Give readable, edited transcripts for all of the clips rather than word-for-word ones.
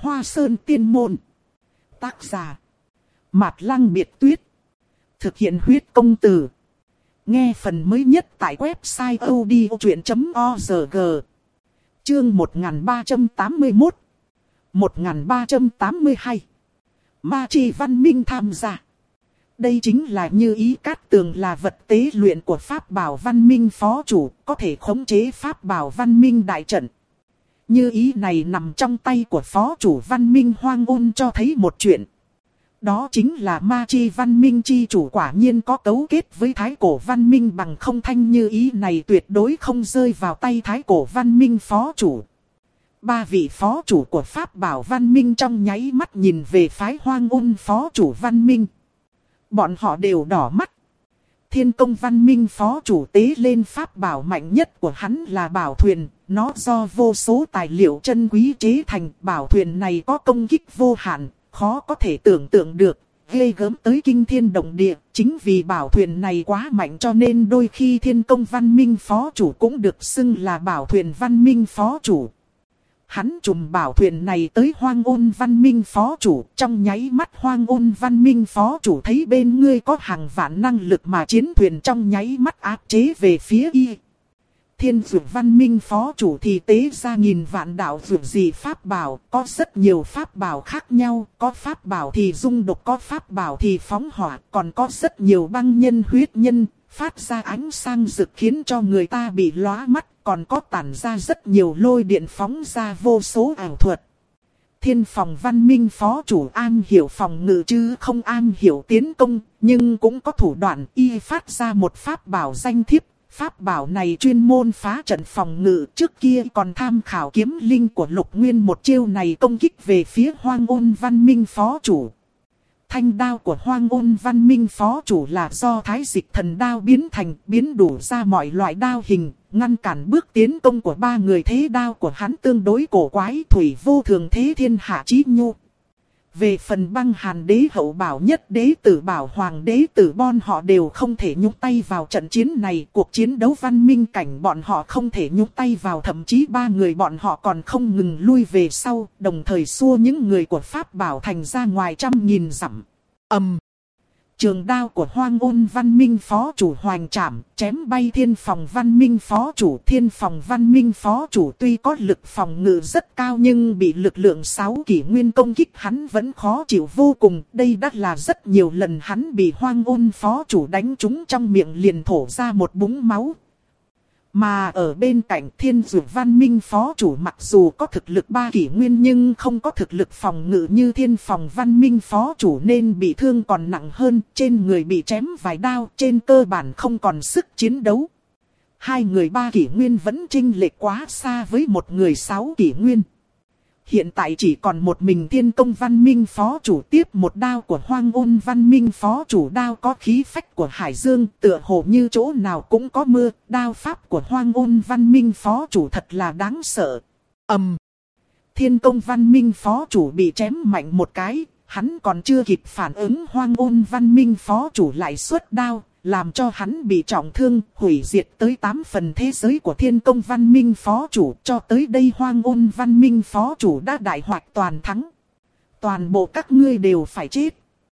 Hoa Sơn Tiên Môn. Tác giả Mạt Lăng Biệt Tuyết. Thực hiện huyết công từ. Nghe phần mới nhất tại website odchuyện.org. Chương 1381 1382 Ma Chi Văn Minh tham gia. Đây chính là Như Ý Cát Tường, là vật tế luyện của Pháp Bảo Văn Minh Phó Chủ, có thể khống chế Pháp Bảo Văn Minh đại trận. Như ý này nằm trong tay của Phó Chủ Văn Minh Hoang Ôn, cho thấy một chuyện. Đó chính là Ma Chi Văn Minh Chi Chủ quả nhiên có cấu kết với Thái Cổ Văn Minh, bằng không thanh như ý này tuyệt đối không rơi vào tay Thái Cổ Văn Minh Phó Chủ. Ba vị Phó Chủ của Pháp Bảo Văn Minh trong nháy mắt nhìn về phái Hoang Ôn Phó Chủ Văn Minh. Bọn họ đều đỏ mắt. Thiên Công Văn Minh Phó Chủ tế lên Pháp Bảo mạnh nhất của hắn là Bảo Thuyền. Nó do vô số tài liệu chân quý chế thành. Bảo Thuyền này có công kích vô hạn, khó có thể tưởng tượng được, ghê gớm tới kinh thiên động địa. Chính vì Bảo Thuyền này quá mạnh cho nên đôi khi Thiên Công Văn Minh Phó Chủ cũng được xưng là Bảo Thuyền Văn Minh Phó Chủ. Hắn trùm Bảo Thuyền này tới Hoang Ôn Văn Minh Phó Chủ. Trong nháy mắt Hoang Ôn Văn Minh Phó Chủ thấy bên ngươi có hàng vạn năng lực mà chiến thuyền trong nháy mắt áp chế về phía y. Thiên Dược Văn Minh Phó Chủ thì tế ra nghìn vạn đạo dược gì Pháp Bảo. Có rất nhiều Pháp Bảo khác nhau. Có Pháp Bảo thì dung độc, có Pháp Bảo thì phóng hỏa. Còn có rất nhiều băng nhân huyết nhân, phát ra ánh sáng rực khiến cho người ta bị lóa mắt. Còn có tản ra rất nhiều lôi điện phóng ra vô số ảo thuật. Thiên Phòng Văn Minh Phó Chủ am hiểu phòng ngự chứ không am hiểu tiến công. Nhưng cũng có thủ đoạn, y phát ra một Pháp Bảo danh thiếp. Pháp Bảo này chuyên môn phá trận phòng ngự, trước kia còn tham khảo kiếm linh của Lục Nguyên, một chiêu này công kích về phía Hoang Ôn Văn Minh Phó Chủ. Thanh đao của Hoang Ôn Văn Minh Phó Chủ là do Thái Dịch Thần Đao biến thành, biến đủ ra mọi loại đao hình, ngăn cản bước tiến công của ba người. Thế đao của hắn tương đối cổ quái, thủy vô thường thế thiên hạ chí nhu. Về phần Băng Hàn Đế, Hậu Bảo Nhất Đế Tử, Bảo Hoàng Đế Tử, bọn họ đều không thể nhúc tay vào trận chiến này. Cuộc chiến đấu văn minh cảnh bọn họ không thể nhúc tay vào, thậm chí ba người bọn họ còn không ngừng lui về sau, đồng thời xua những người của Pháp Bảo Thành ra ngoài trăm nghìn dặm. Trường đao của Hoang Ôn Văn Minh Phó Chủ hoành trảm, chém bay Thiên Phòng Văn Minh Phó Chủ. Thiên Phòng Văn Minh Phó Chủ tuy có lực phòng ngự rất cao nhưng bị lực lượng 6 kỷ nguyên công kích hắn vẫn khó chịu vô cùng. Đây đã là rất nhiều lần hắn bị Hoang Ôn Phó Chủ đánh trúng trong miệng liền thổ ra một búng máu. Mà ở bên cạnh Thiên Dược Văn Minh Phó Chủ mặc dù có thực lực 3 kỷ nguyên nhưng không có thực lực phòng ngự như Thiên Phòng Văn Minh Phó Chủ nên bị thương còn nặng hơn, trên người bị chém vài đao, trên cơ bản không còn sức chiến đấu. Hai người 3 kỷ nguyên vẫn chênh lệch quá xa với một người 6 kỷ nguyên. Hiện tại chỉ còn một mình Thiên Công Văn Minh Phó Chủ tiếp một đao của Hoang Ôn Văn Minh Phó Chủ. Đao có khí phách của Hải Dương, tựa hồ như chỗ nào cũng có mưa. Đao pháp của Hoang Ôn Văn Minh Phó Chủ thật là đáng sợ. Thiên Công Văn Minh Phó Chủ bị chém mạnh một cái, hắn còn chưa kịp phản ứng, Hoang Ôn Văn Minh Phó Chủ lại xuất đao, làm cho hắn bị trọng thương, hủy diệt tới 8 phần thế giới của Thiên Công Văn Minh Phó Chủ. Cho tới đây Hoang Ôn Văn Minh Phó Chủ đã đại hoạch toàn thắng. Toàn bộ các ngươi đều phải chết.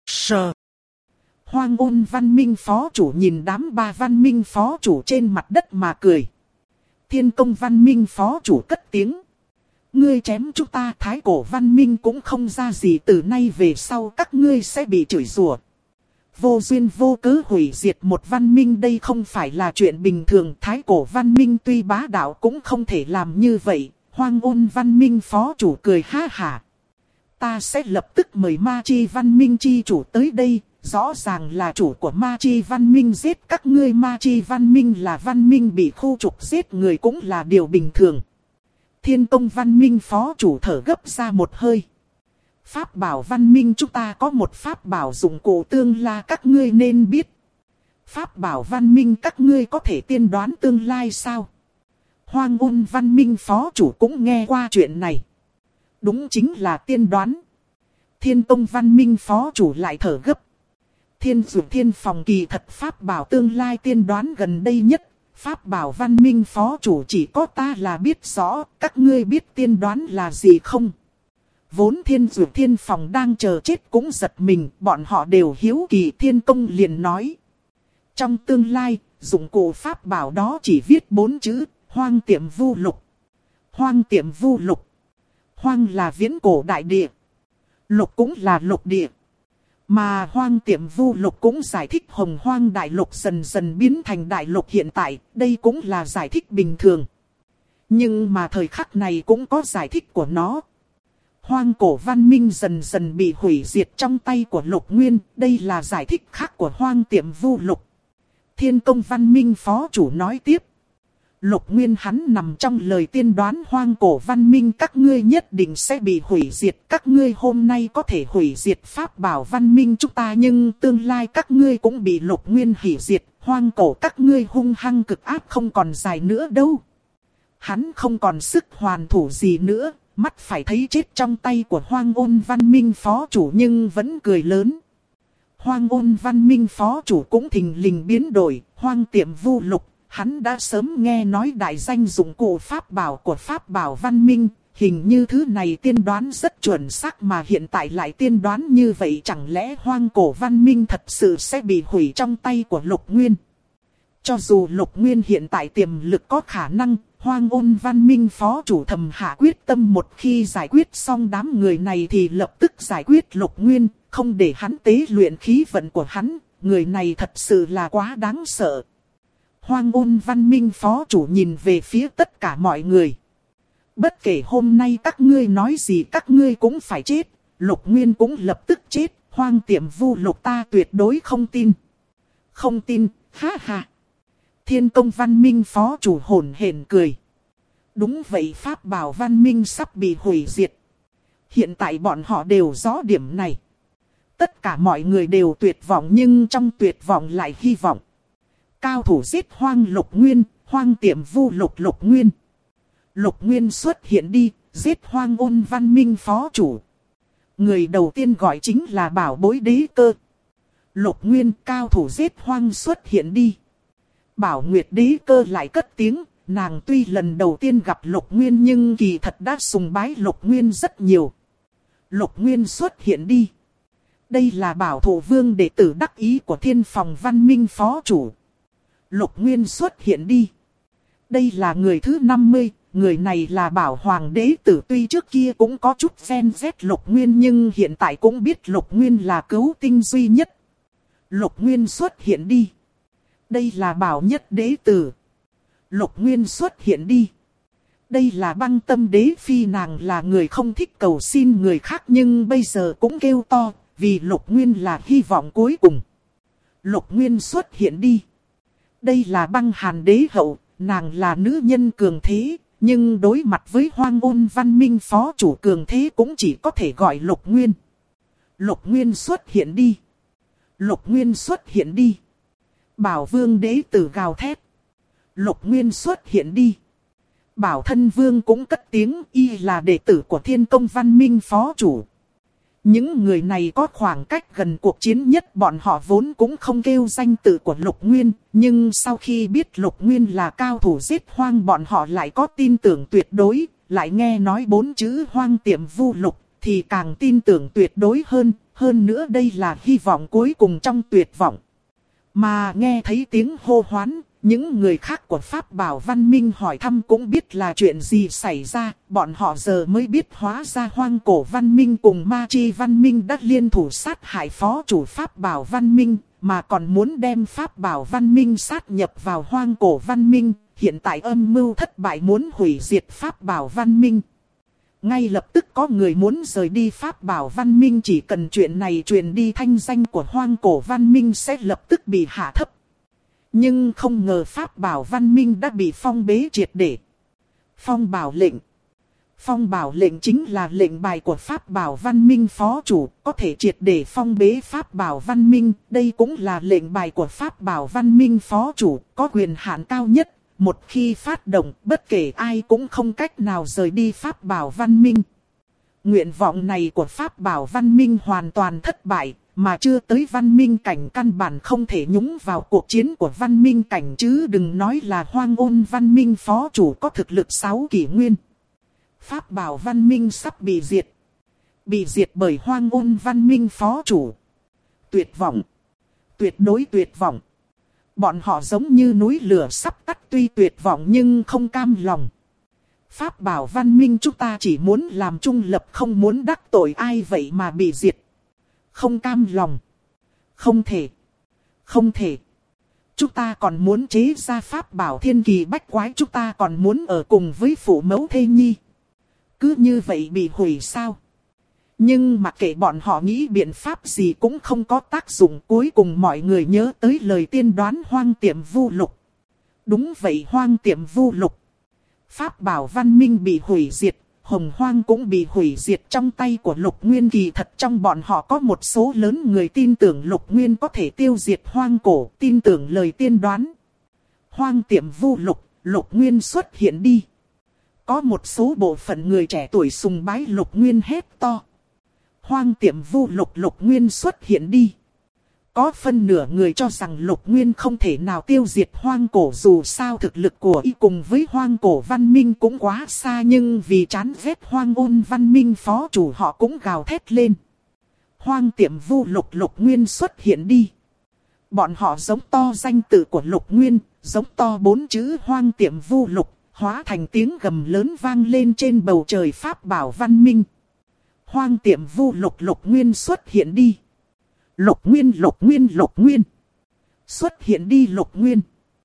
Hoang Ôn Văn Minh Phó Chủ nhìn đám ba Văn Minh Phó Chủ trên mặt đất mà cười. Thiên Công Văn Minh Phó Chủ cất tiếng. Ngươi chém chúng ta Thái Cổ Văn Minh cũng không ra gì, từ nay về sau các ngươi sẽ bị chửi rủa. Vô duyên vô cớ hủy diệt một văn minh, đây không phải là chuyện bình thường. Thái Cổ Văn Minh tuy bá đạo cũng không thể làm như vậy. Hoang Ôn Văn Minh Phó Chủ cười ha hả. Ta sẽ lập tức mời Ma Chi Văn Minh Chi Chủ tới đây. Rõ ràng là chủ của Ma Chi Văn Minh giết các ngươi. Ma Chi Văn Minh là văn minh bị khu trục, giết người cũng là điều bình thường. Thiên Công Văn Minh Phó Chủ thở gấp ra một hơi. Pháp Bảo Văn Minh chúng ta có một Pháp Bảo dụng cụ tương lai các ngươi nên biết. Pháp Bảo Văn Minh các ngươi có thể tiên đoán tương lai sao? Hoang Ôn Văn Minh Phó Chủ cũng nghe qua chuyện này. Đúng chính là tiên đoán. Thiên Công Văn Minh Phó Chủ lại thở gấp. Thiên Dược Thiên Phòng kỳ thật Pháp Bảo tương lai tiên đoán gần đây nhất. Pháp Bảo Văn Minh Phó Chủ chỉ có ta là biết rõ, các ngươi biết tiên đoán là gì không? Vốn Thiên Dược Thiên Phòng đang chờ chết cũng giật mình, bọn họ đều hiếu kỳ. Thiên Công liền nói. Trong tương lai, dụng cụ pháp bảo đó chỉ viết 4 chữ, Hoang Tiệm Vu Lục. Hoang Tiệm Vu Lục. Hoang là viễn cổ đại địa. Lục cũng là lục địa. Mà Hoang Tiệm Vu Lục cũng giải thích Hồng Hoang Đại Lục dần dần biến thành Đại Lục hiện tại, đây cũng là giải thích bình thường. Nhưng mà thời khắc này cũng có giải thích của nó. Hoang cổ văn minh dần dần bị hủy diệt trong tay của Lục Nguyên, đây là giải thích khác của Hoang Tiệm Vu Lục. Thiên Công văn minh phó chủ nói tiếp. Lục Nguyên hắn nằm trong lời tiên đoán hoang cổ văn minh các ngươi nhất định sẽ bị hủy diệt. Các ngươi hôm nay có thể hủy diệt pháp bảo văn minh chúng ta, nhưng tương lai các ngươi cũng bị Lục Nguyên hủy diệt. Hoang cổ các ngươi hung hăng cực áp không còn dài nữa đâu. Hắn không còn sức hoàn thủ gì nữa, mắt phải thấy chết trong tay của Hoang Ôn văn minh phó chủ nhưng vẫn cười lớn. Hoang Ôn văn minh phó chủ cũng thình lình biến đổi, Hoang Tiệm Vu Lục. Hắn đã sớm nghe nói đại danh dụng cụ pháp bảo của pháp bảo văn minh, hình như thứ này tiên đoán rất chuẩn xác mà hiện tại lại tiên đoán như vậy, chẳng lẽ hoang cổ văn minh thật sự sẽ bị hủy trong tay của Lục Nguyên. Cho dù Lục Nguyên hiện tại tiềm lực có khả năng, Hoang Ôn văn minh phó chủ thầm hạ quyết tâm một khi giải quyết xong đám người này thì lập tức giải quyết Lục Nguyên, không để hắn tế luyện khí vận của hắn, người này thật sự là quá đáng sợ. Hoang Ôn văn minh phó chủ nhìn về phía tất cả mọi người. Bất kể hôm nay các ngươi nói gì các ngươi cũng phải chết. Lục Nguyên cũng lập tức chết. Hoang Tiệm Vu Lục ta tuyệt đối không tin. Không tin, ha ha. Thiên Công văn minh phó chủ hổn hển cười. Đúng vậy, pháp bảo văn minh sắp bị hủy diệt. Hiện tại bọn họ đều rõ điểm này. Tất cả mọi người đều tuyệt vọng nhưng trong tuyệt vọng lại hy vọng. Cao thủ giết Hoang Lục Nguyên, Hoang Tiệm Vu Lục Lục Nguyên. Lục Nguyên xuất hiện đi, giết Hoang Ôn văn minh phó chủ. Người đầu tiên gọi chính là Bảo Bối Đế Cơ. Lục Nguyên cao thủ giết Hoang xuất hiện đi. Bảo Nguyệt Đế Cơ lại cất tiếng, nàng tuy lần đầu tiên gặp Lục Nguyên nhưng kỳ thật đã sùng bái Lục Nguyên rất nhiều. Lục Nguyên xuất hiện đi. Đây là Bảo Thủ Vương đệ tử đắc ý của Thiên Phòng văn minh phó chủ. Lục Nguyên xuất hiện đi. Đây là người thứ 50, người này là Bảo Hoàng đế tử, tuy trước kia cũng có chút phen rét Lục Nguyên nhưng hiện tại cũng biết Lục Nguyên là cứu tinh duy nhất. Lục Nguyên xuất hiện đi. Đây là Bảo Nhất đế tử. Lục Nguyên xuất hiện đi. Đây là Băng Tâm đế phi, nàng là người không thích cầu xin người khác nhưng bây giờ cũng kêu to, vì Lục Nguyên là hy vọng cuối cùng. Lục Nguyên xuất hiện đi. Đây là Băng Hàn đế hậu, nàng là nữ nhân cường thế, nhưng đối mặt với Hoang Ôn văn minh phó chủ cường thế cũng chỉ có thể gọi Lục Nguyên. Lục Nguyên xuất hiện đi. Lục Nguyên xuất hiện đi. Bảo Vương đế tử gào thét. Lục Nguyên xuất hiện đi. Bảo Thân Vương cũng cất tiếng, y là đệ tử của Thiên Công văn minh phó chủ. Những người này có khoảng cách gần cuộc chiến nhất, bọn họ vốn cũng không kêu danh tự của Lục Nguyên, nhưng sau khi biết Lục Nguyên là cao thủ giết Hoang bọn họ lại có tin tưởng tuyệt đối, lại nghe nói 4 chữ Hoang Tiệm Vu Lục thì càng tin tưởng tuyệt đối hơn nữa đây là hy vọng cuối cùng trong tuyệt vọng. Mà nghe thấy tiếng hô hoán, những người khác của Pháp Bảo Văn Minh hỏi thăm cũng biết là chuyện gì xảy ra, bọn họ giờ mới biết hóa ra Hoang Cổ Văn Minh cùng Ma Chi Văn Minh đã liên thủ sát hại phó chủ Pháp Bảo Văn Minh, mà còn muốn đem Pháp Bảo Văn Minh sát nhập vào Hoang Cổ Văn Minh, hiện tại âm mưu thất bại muốn hủy diệt Pháp Bảo Văn Minh. Ngay lập tức có người muốn rời đi Pháp Bảo Văn Minh, chỉ cần chuyện này truyền đi thanh danh của Hoang Cổ Văn Minh sẽ lập tức bị hạ thấp. Nhưng không ngờ Pháp Bảo Văn Minh đã bị phong bế triệt để. Phong Bảo lệnh. Phong Bảo lệnh chính là lệnh bài của Pháp Bảo Văn Minh phó chủ, có thể triệt để phong bế Pháp Bảo Văn Minh. Đây cũng là lệnh bài của Pháp Bảo Văn Minh phó chủ, có quyền hạn cao nhất. Một khi phát động, bất kể ai cũng không cách nào rời đi Pháp Bảo Văn Minh. Nguyện vọng này của Pháp Bảo Văn Minh hoàn toàn thất bại. Mà chưa tới văn minh cảnh căn bản không thể nhúng vào cuộc chiến của văn minh cảnh, chứ đừng nói là Hoang Ôn văn minh phó chủ có thực lực 6 kỷ nguyên. Pháp Bảo Văn Minh sắp bị diệt. Bị diệt bởi Hoang Ôn văn minh phó chủ. Tuyệt vọng. Tuyệt đối tuyệt vọng. Bọn họ giống như núi lửa sắp tắt, tuy tuyệt vọng nhưng không cam lòng. Pháp bảo văn minh chúng ta chỉ muốn làm trung lập, không muốn đắc tội ai, vậy mà bị diệt. Không cam lòng. Không thể. Không thể. Chúng ta còn muốn chế ra pháp bảo thiên kỳ bách quái, chúng ta còn muốn ở cùng với phụ mẫu thê nhi. Cứ như vậy bị hủy sao? Nhưng mặc kệ bọn họ nghĩ biện pháp gì cũng không có tác dụng. Cuối cùng mọi người nhớ tới lời tiên đoán Hoang Tiệm Vu Lục. Đúng vậy, Hoang Tiệm Vu Lục. Pháp bảo văn minh bị hủy diệt, Hồng Hoang cũng bị hủy diệt trong tay của Lục Nguyên. Kỳ thật trong bọn họ có một số lớn người tin tưởng Lục Nguyên có thể tiêu diệt Hoang Cổ, tin tưởng lời tiên đoán. Hoang Tiệm Vu Lục, Lục Nguyên xuất hiện đi. Có một số bộ phận người trẻ tuổi sùng bái Lục Nguyên hét to. Hoang Tiệm Vu Lục, Lục Nguyên xuất hiện đi. Có phân nửa người cho rằng Lục Nguyên không thể nào tiêu diệt Hoang Cổ, dù sao thực lực của y cùng với Hoang Cổ văn minh cũng quá xa, nhưng vì chán ghét Hoang Ôn văn minh phó chủ họ cũng gào thét lên. Hoang Tiệm Vu Lục, Lục Nguyên xuất hiện đi. Bọn họ giống to danh tự của Lục Nguyên, giống to 4 chữ Hoang Tiệm Vu Lục, hóa thành tiếng gầm lớn vang lên trên bầu trời pháp bảo văn minh. Hoang Tiệm Vu Lục, Lục Nguyên xuất hiện đi. Lục Nguyên, Lục Nguyên, Lục Nguyên. Xuất hiện đi Lục Nguyên.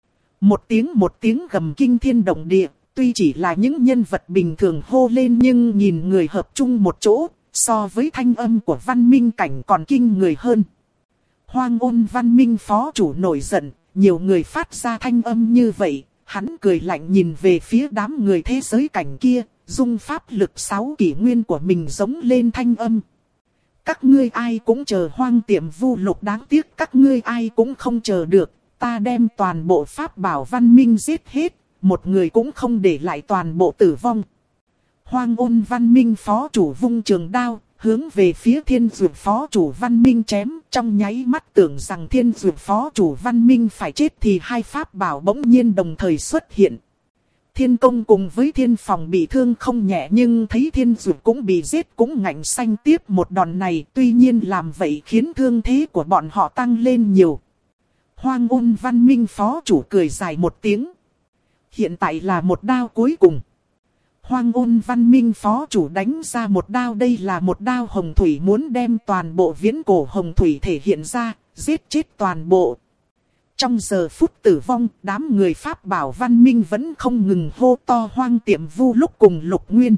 Một tiếng gầm kinh thiên động địa. Tuy chỉ là những nhân vật bình thường hô lên, nhưng nhìn người hợp chung một chỗ, so với thanh âm của văn minh cảnh còn kinh người hơn. Hoang Ôn văn minh phó chủ nổi giận, nhiều người phát ra thanh âm như vậy. Hắn cười lạnh nhìn về phía đám người thế giới cảnh kia, dùng pháp lực 6 kỷ nguyên của mình giống lên thanh âm. Các ngươi ai cũng chờ Hoang Tiệm Vu Lục, đáng tiếc các ngươi ai cũng không chờ được. Ta đem toàn bộ pháp bảo văn minh giết hết, một người cũng không để lại, toàn bộ tử vong. Hoang Ôn văn minh phó chủ vung trường đao, hướng về phía Thiên Dược phó chủ văn minh chém. Trong nháy mắt tưởng rằng Thiên Dược phó chủ văn minh phải chết thì hai pháp bảo bỗng nhiên đồng thời xuất hiện. Thiên Công cùng với Thiên Phòng bị thương không nhẹ, nhưng thấy Thiên Dược cũng bị giết cũng ngạnh xanh tiếp một đòn này. Tuy nhiên làm vậy khiến thương thế của bọn họ tăng lên nhiều. Hoang Ôn văn minh phó chủ cười dài một tiếng. Hiện tại là một đao cuối cùng. Hoang Ôn văn minh phó chủ đánh ra một đao, đây là một đao hồng thủy, muốn đem toàn bộ viễn cổ hồng thủy thể hiện ra, giết chết toàn bộ. Trong giờ phút tử vong, đám người pháp bảo văn minh vẫn không ngừng hô to Hoang Tiệm Vu Lục cùng Lục Nguyên.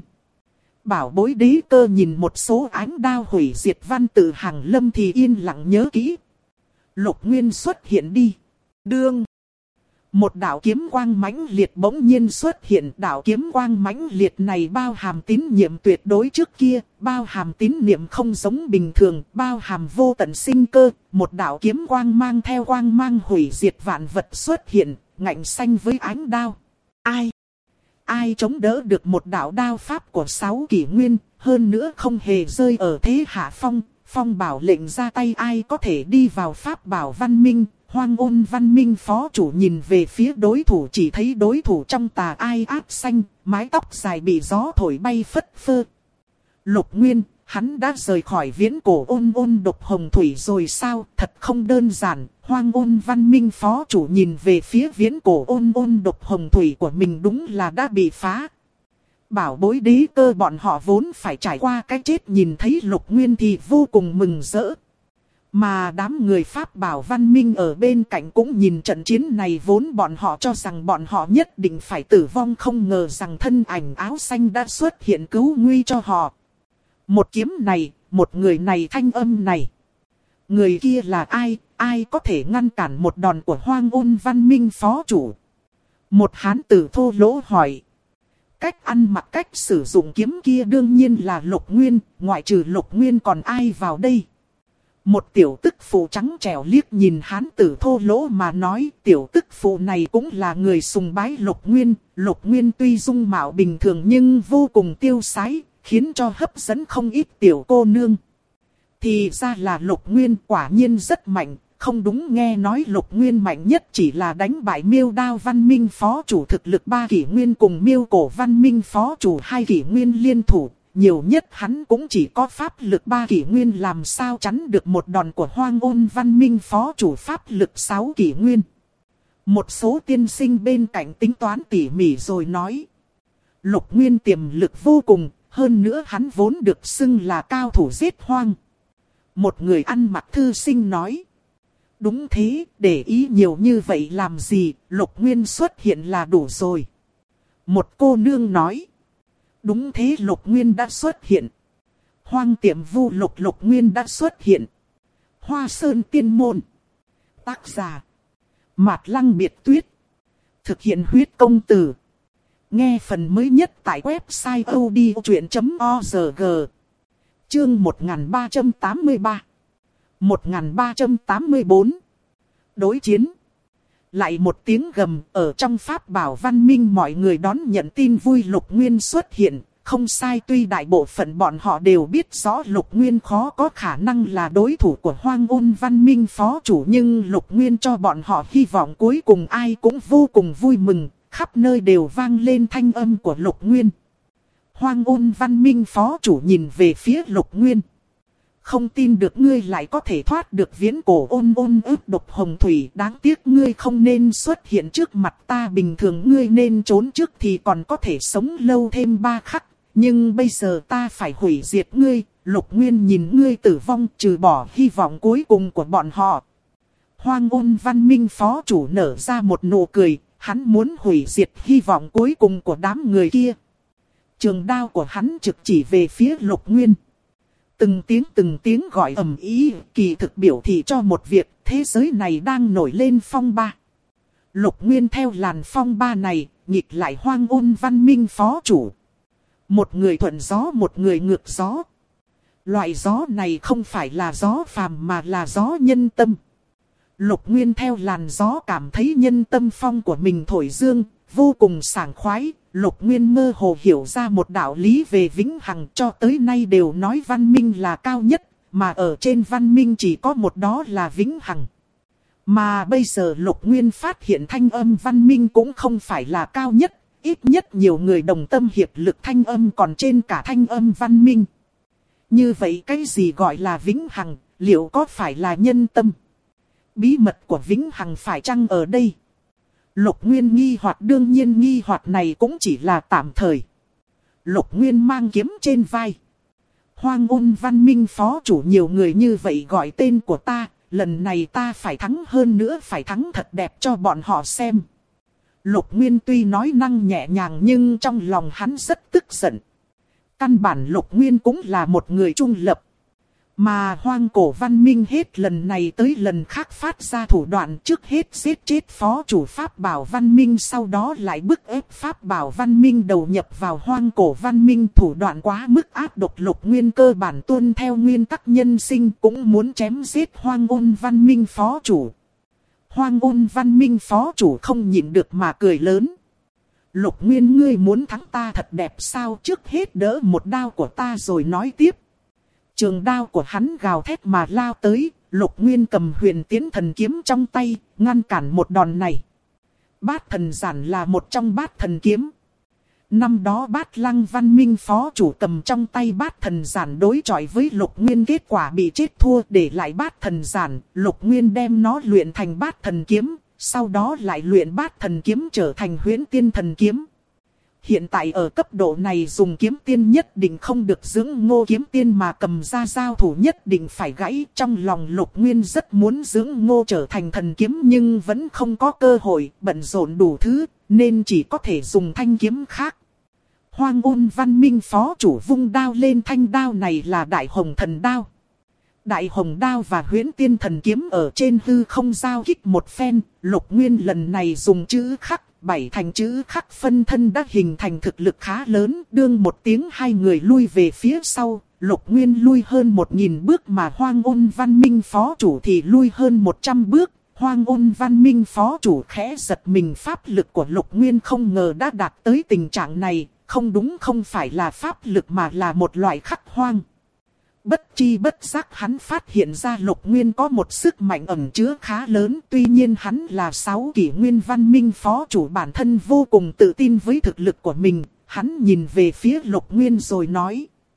Bảo bối đế cơ nhìn một số ánh đao hủy diệt văn tự hàng lâm thì yên lặng nhớ kỹ. Lục Nguyên xuất hiện đi. Đương. Một đạo kiếm quang mãnh liệt bỗng nhiên xuất hiện. Đạo kiếm quang mãnh liệt này bao hàm tín niệm tuyệt đối trước kia, bao hàm tín niệm không giống bình thường, bao hàm vô tận sinh cơ. Một đạo kiếm quang mang theo quang mang hủy diệt vạn vật xuất hiện, ngạnh xanh với ánh đao. Ai chống đỡ được một đạo đao pháp của 6 kỷ nguyên, hơn nữa không hề rơi ở thế hạ phong. Phong bảo lệnh ra tay, ai có thể đi vào pháp bảo văn minh. Hoang Ôn văn minh phó chủ nhìn về phía đối thủ, chỉ thấy đối thủ trong tà ai áp xanh, mái tóc dài bị gió thổi bay phất phơ. Lục Nguyên, hắn đã rời khỏi viễn cổ ôn độc hồng thủy rồi sao? Thật không đơn giản. Hoang Ôn văn minh phó chủ nhìn về phía viễn cổ ôn độc hồng thủy của mình, đúng là đã bị phá. Bảo bối đế cơ bọn họ vốn phải trải qua cái chết, nhìn thấy Lục Nguyên thì vô cùng mừng rỡ. Mà đám người pháp bảo văn minh ở bên cạnh cũng nhìn trận chiến này, vốn bọn họ cho rằng bọn họ nhất định phải tử vong, không ngờ rằng thân ảnh áo xanh đã xuất hiện cứu nguy cho họ. Một kiếm này, một người này, thanh âm này. Người kia là ai, ai có thể ngăn cản một đòn của Hoang Ôn văn minh phó chủ? Một hán tử thô lỗ hỏi. Cách ăn mặc, cách sử dụng kiếm kia đương nhiên là Lục Nguyên, ngoại trừ Lục Nguyên còn ai vào đây? Một tiểu tức phụ trắng trẻo liếc nhìn hán tử thô lỗ mà nói, tiểu tức phụ này cũng là người sùng bái Lục Nguyên. Lục Nguyên tuy dung mạo bình thường nhưng vô cùng tiêu sái, khiến cho hấp dẫn không ít tiểu cô nương. Thì ra là Lục Nguyên, quả nhiên rất mạnh. Không đúng, nghe nói Lục Nguyên mạnh nhất chỉ là đánh bại Miêu Đao văn minh phó chủ thực lực 3 kỷ nguyên cùng Miêu Cổ văn minh phó chủ 2 kỷ nguyên liên thủ. nhiều nhất hắn cũng chỉ có pháp lực 3 kỷ nguyên, làm sao chắn được một đòn của Hoang Ôn Văn Minh phó chủ pháp lực 6 kỷ nguyên. Một số tiên sinh bên cạnh tính toán tỉ mỉ rồi nói. Lục Nguyên tiềm lực vô cùng, hơn nữa hắn vốn được xưng là cao thủ giết hoang. Một người ăn mặc thư sinh nói. Đúng thế, để ý nhiều như vậy làm gì, Lục Nguyên xuất hiện là đủ rồi. Một cô nương nói. Đúng thế, Lục Nguyên đã xuất hiện. Hoang tiệm vu lục, Lục Nguyên đã xuất hiện. Hoa Sơn Tiên Môn. Tác giả. Mạt Lăng Biệt Tuyết. Thực hiện huyết công từ. Nghe phần mới nhất tại website odchuyện.org. Chương 1383. 1384. Đối chiến. Lại một tiếng gầm, ở trong pháp bảo văn minh mọi người đón nhận tin vui Lục Nguyên xuất hiện. Không sai, tuy đại bộ phận bọn họ đều biết rõ Lục Nguyên khó có khả năng là đối thủ của Hoang Ôn Văn Minh phó chủ, nhưng Lục Nguyên cho bọn họ hy vọng cuối cùng, ai cũng vô cùng vui mừng, khắp nơi đều vang lên thanh âm của Lục Nguyên. Hoang Ôn Văn Minh phó chủ nhìn về phía Lục Nguyên. Không tin được ngươi lại có thể thoát được viễn cổ ôn ức độc hồng thủy, đáng tiếc ngươi không nên xuất hiện trước mặt ta, bình thường ngươi nên trốn trước thì còn có thể sống lâu thêm 3 khắc. Nhưng bây giờ ta phải hủy diệt ngươi. Lục Nguyên nhìn ngươi tử vong, trừ bỏ hy vọng cuối cùng của bọn họ. Hoang Ôn Văn Minh phó chủ nở ra một nụ cười, hắn muốn hủy diệt hy vọng cuối cùng của đám người kia. Trường đao của hắn trực chỉ về phía Lục Nguyên. Từng tiếng gọi ầm ĩ, kỳ thực biểu thị cho một việc, thế giới này đang nổi lên phong ba. Lục Nguyên theo làn phong ba này, nghịch lại Hoang Ôn Văn Minh phó chủ. Một người thuận gió, một người ngược gió. Loại gió này không phải là gió phàm mà là gió nhân tâm. Lục Nguyên theo làn gió cảm thấy nhân tâm phong của mình thổi dương, vô cùng sảng khoái. Lục Nguyên mơ hồ hiểu ra một đạo lý về vĩnh hằng, cho tới nay đều nói văn minh là cao nhất, mà ở trên văn minh chỉ có một, đó là vĩnh hằng. Mà bây giờ Lục Nguyên phát hiện thanh âm văn minh cũng không phải là cao nhất, ít nhất nhiều người đồng tâm hiệp lực thanh âm còn trên cả thanh âm văn minh. Như vậy cái gì gọi là vĩnh hằng, liệu có phải là nhân tâm? Bí mật của vĩnh hằng phải chăng ở đây? Lục Nguyên nghi hoặc, đương nhiên nghi hoặc này cũng chỉ là tạm thời. Lục Nguyên mang kiếm trên vai. Hoang Ôn Văn Minh phó chủ, nhiều người như vậy gọi tên của ta, lần này ta phải thắng, hơn nữa phải thắng thật đẹp cho bọn họ xem. Lục Nguyên tuy nói năng nhẹ nhàng nhưng trong lòng hắn rất tức giận. Căn bản Lục Nguyên cũng là một người trung lập. Mà Hoang Cổ Văn Minh hết lần này tới lần khác phát ra thủ đoạn, trước hết giết chết phó chủ Pháp Bảo Văn Minh, sau đó lại bức ép Pháp Bảo Văn Minh đầu nhập vào Hoang Cổ Văn Minh, thủ đoạn quá mức ác độc. Lục Nguyên cơ bản tuân theo nguyên tắc nhân sinh, cũng muốn chém giết Hoang Ôn Văn Minh phó chủ. Hoang Ôn Văn Minh phó chủ không nhịn được mà cười lớn. Lục Nguyên, ngươi muốn thắng ta thật đẹp sao? Trước hết đỡ một đao của ta rồi nói tiếp. Trường đao của hắn gào thét mà lao tới, Lục Nguyên cầm Huyền Tiến Thần Kiếm trong tay, ngăn cản một đòn này. Bát Thần Giản là một trong Bát Thần Kiếm. Năm đó Bát Lăng Văn Minh phó chủ cầm trong tay Bát Thần Giản đối chọi với Lục Nguyên, kết quả bị chết thua, để lại Bát Thần Giản. Lục Nguyên đem nó luyện thành Bát Thần Kiếm, sau đó lại luyện Bát Thần Kiếm trở thành Huyễn Tiên Thần Kiếm. Hiện tại ở cấp độ này dùng kiếm tiên nhất định không được dưỡng ngô kiếm tiên mà cầm ra giao thủ nhất định phải gãy. Trong lòng Lục Nguyên rất muốn dưỡng ngô trở thành thần kiếm nhưng vẫn không có cơ hội, bận rộn đủ thứ nên chỉ có thể dùng thanh kiếm khác. Hoang Ôn Văn Minh phó chủ vung đao lên, thanh đao này là Đại Hồng Thần Đao. Đại Hồng Đao và Huyễn Tiên Thần Kiếm ở trên hư không giao kích một phen. Lục Nguyên lần này dùng chữ khắc, 7 thành chữ khắc phân thân đã hình thành thực lực khá lớn. Đương một tiếng, hai người lui về phía sau. Lục Nguyên lui hơn 1000 bước mà Hoang Ôn Văn Minh phó chủ thì lui hơn 100 bước. Hoang Ôn Văn Minh phó chủ khẽ giật mình, pháp lực của Lục Nguyên không ngờ đã đạt tới tình trạng này. Không đúng, không phải là pháp lực mà là một loại khắc hoang. Bất chi bất giác hắn phát hiện ra Lục Nguyên có một sức mạnh ẩn chứa khá lớn. Tuy nhiên hắn là 6 kỷ nguyên văn minh phó chủ, bản thân vô cùng tự tin với thực lực của mình. Hắn nhìn về phía Lục Nguyên rồi nói.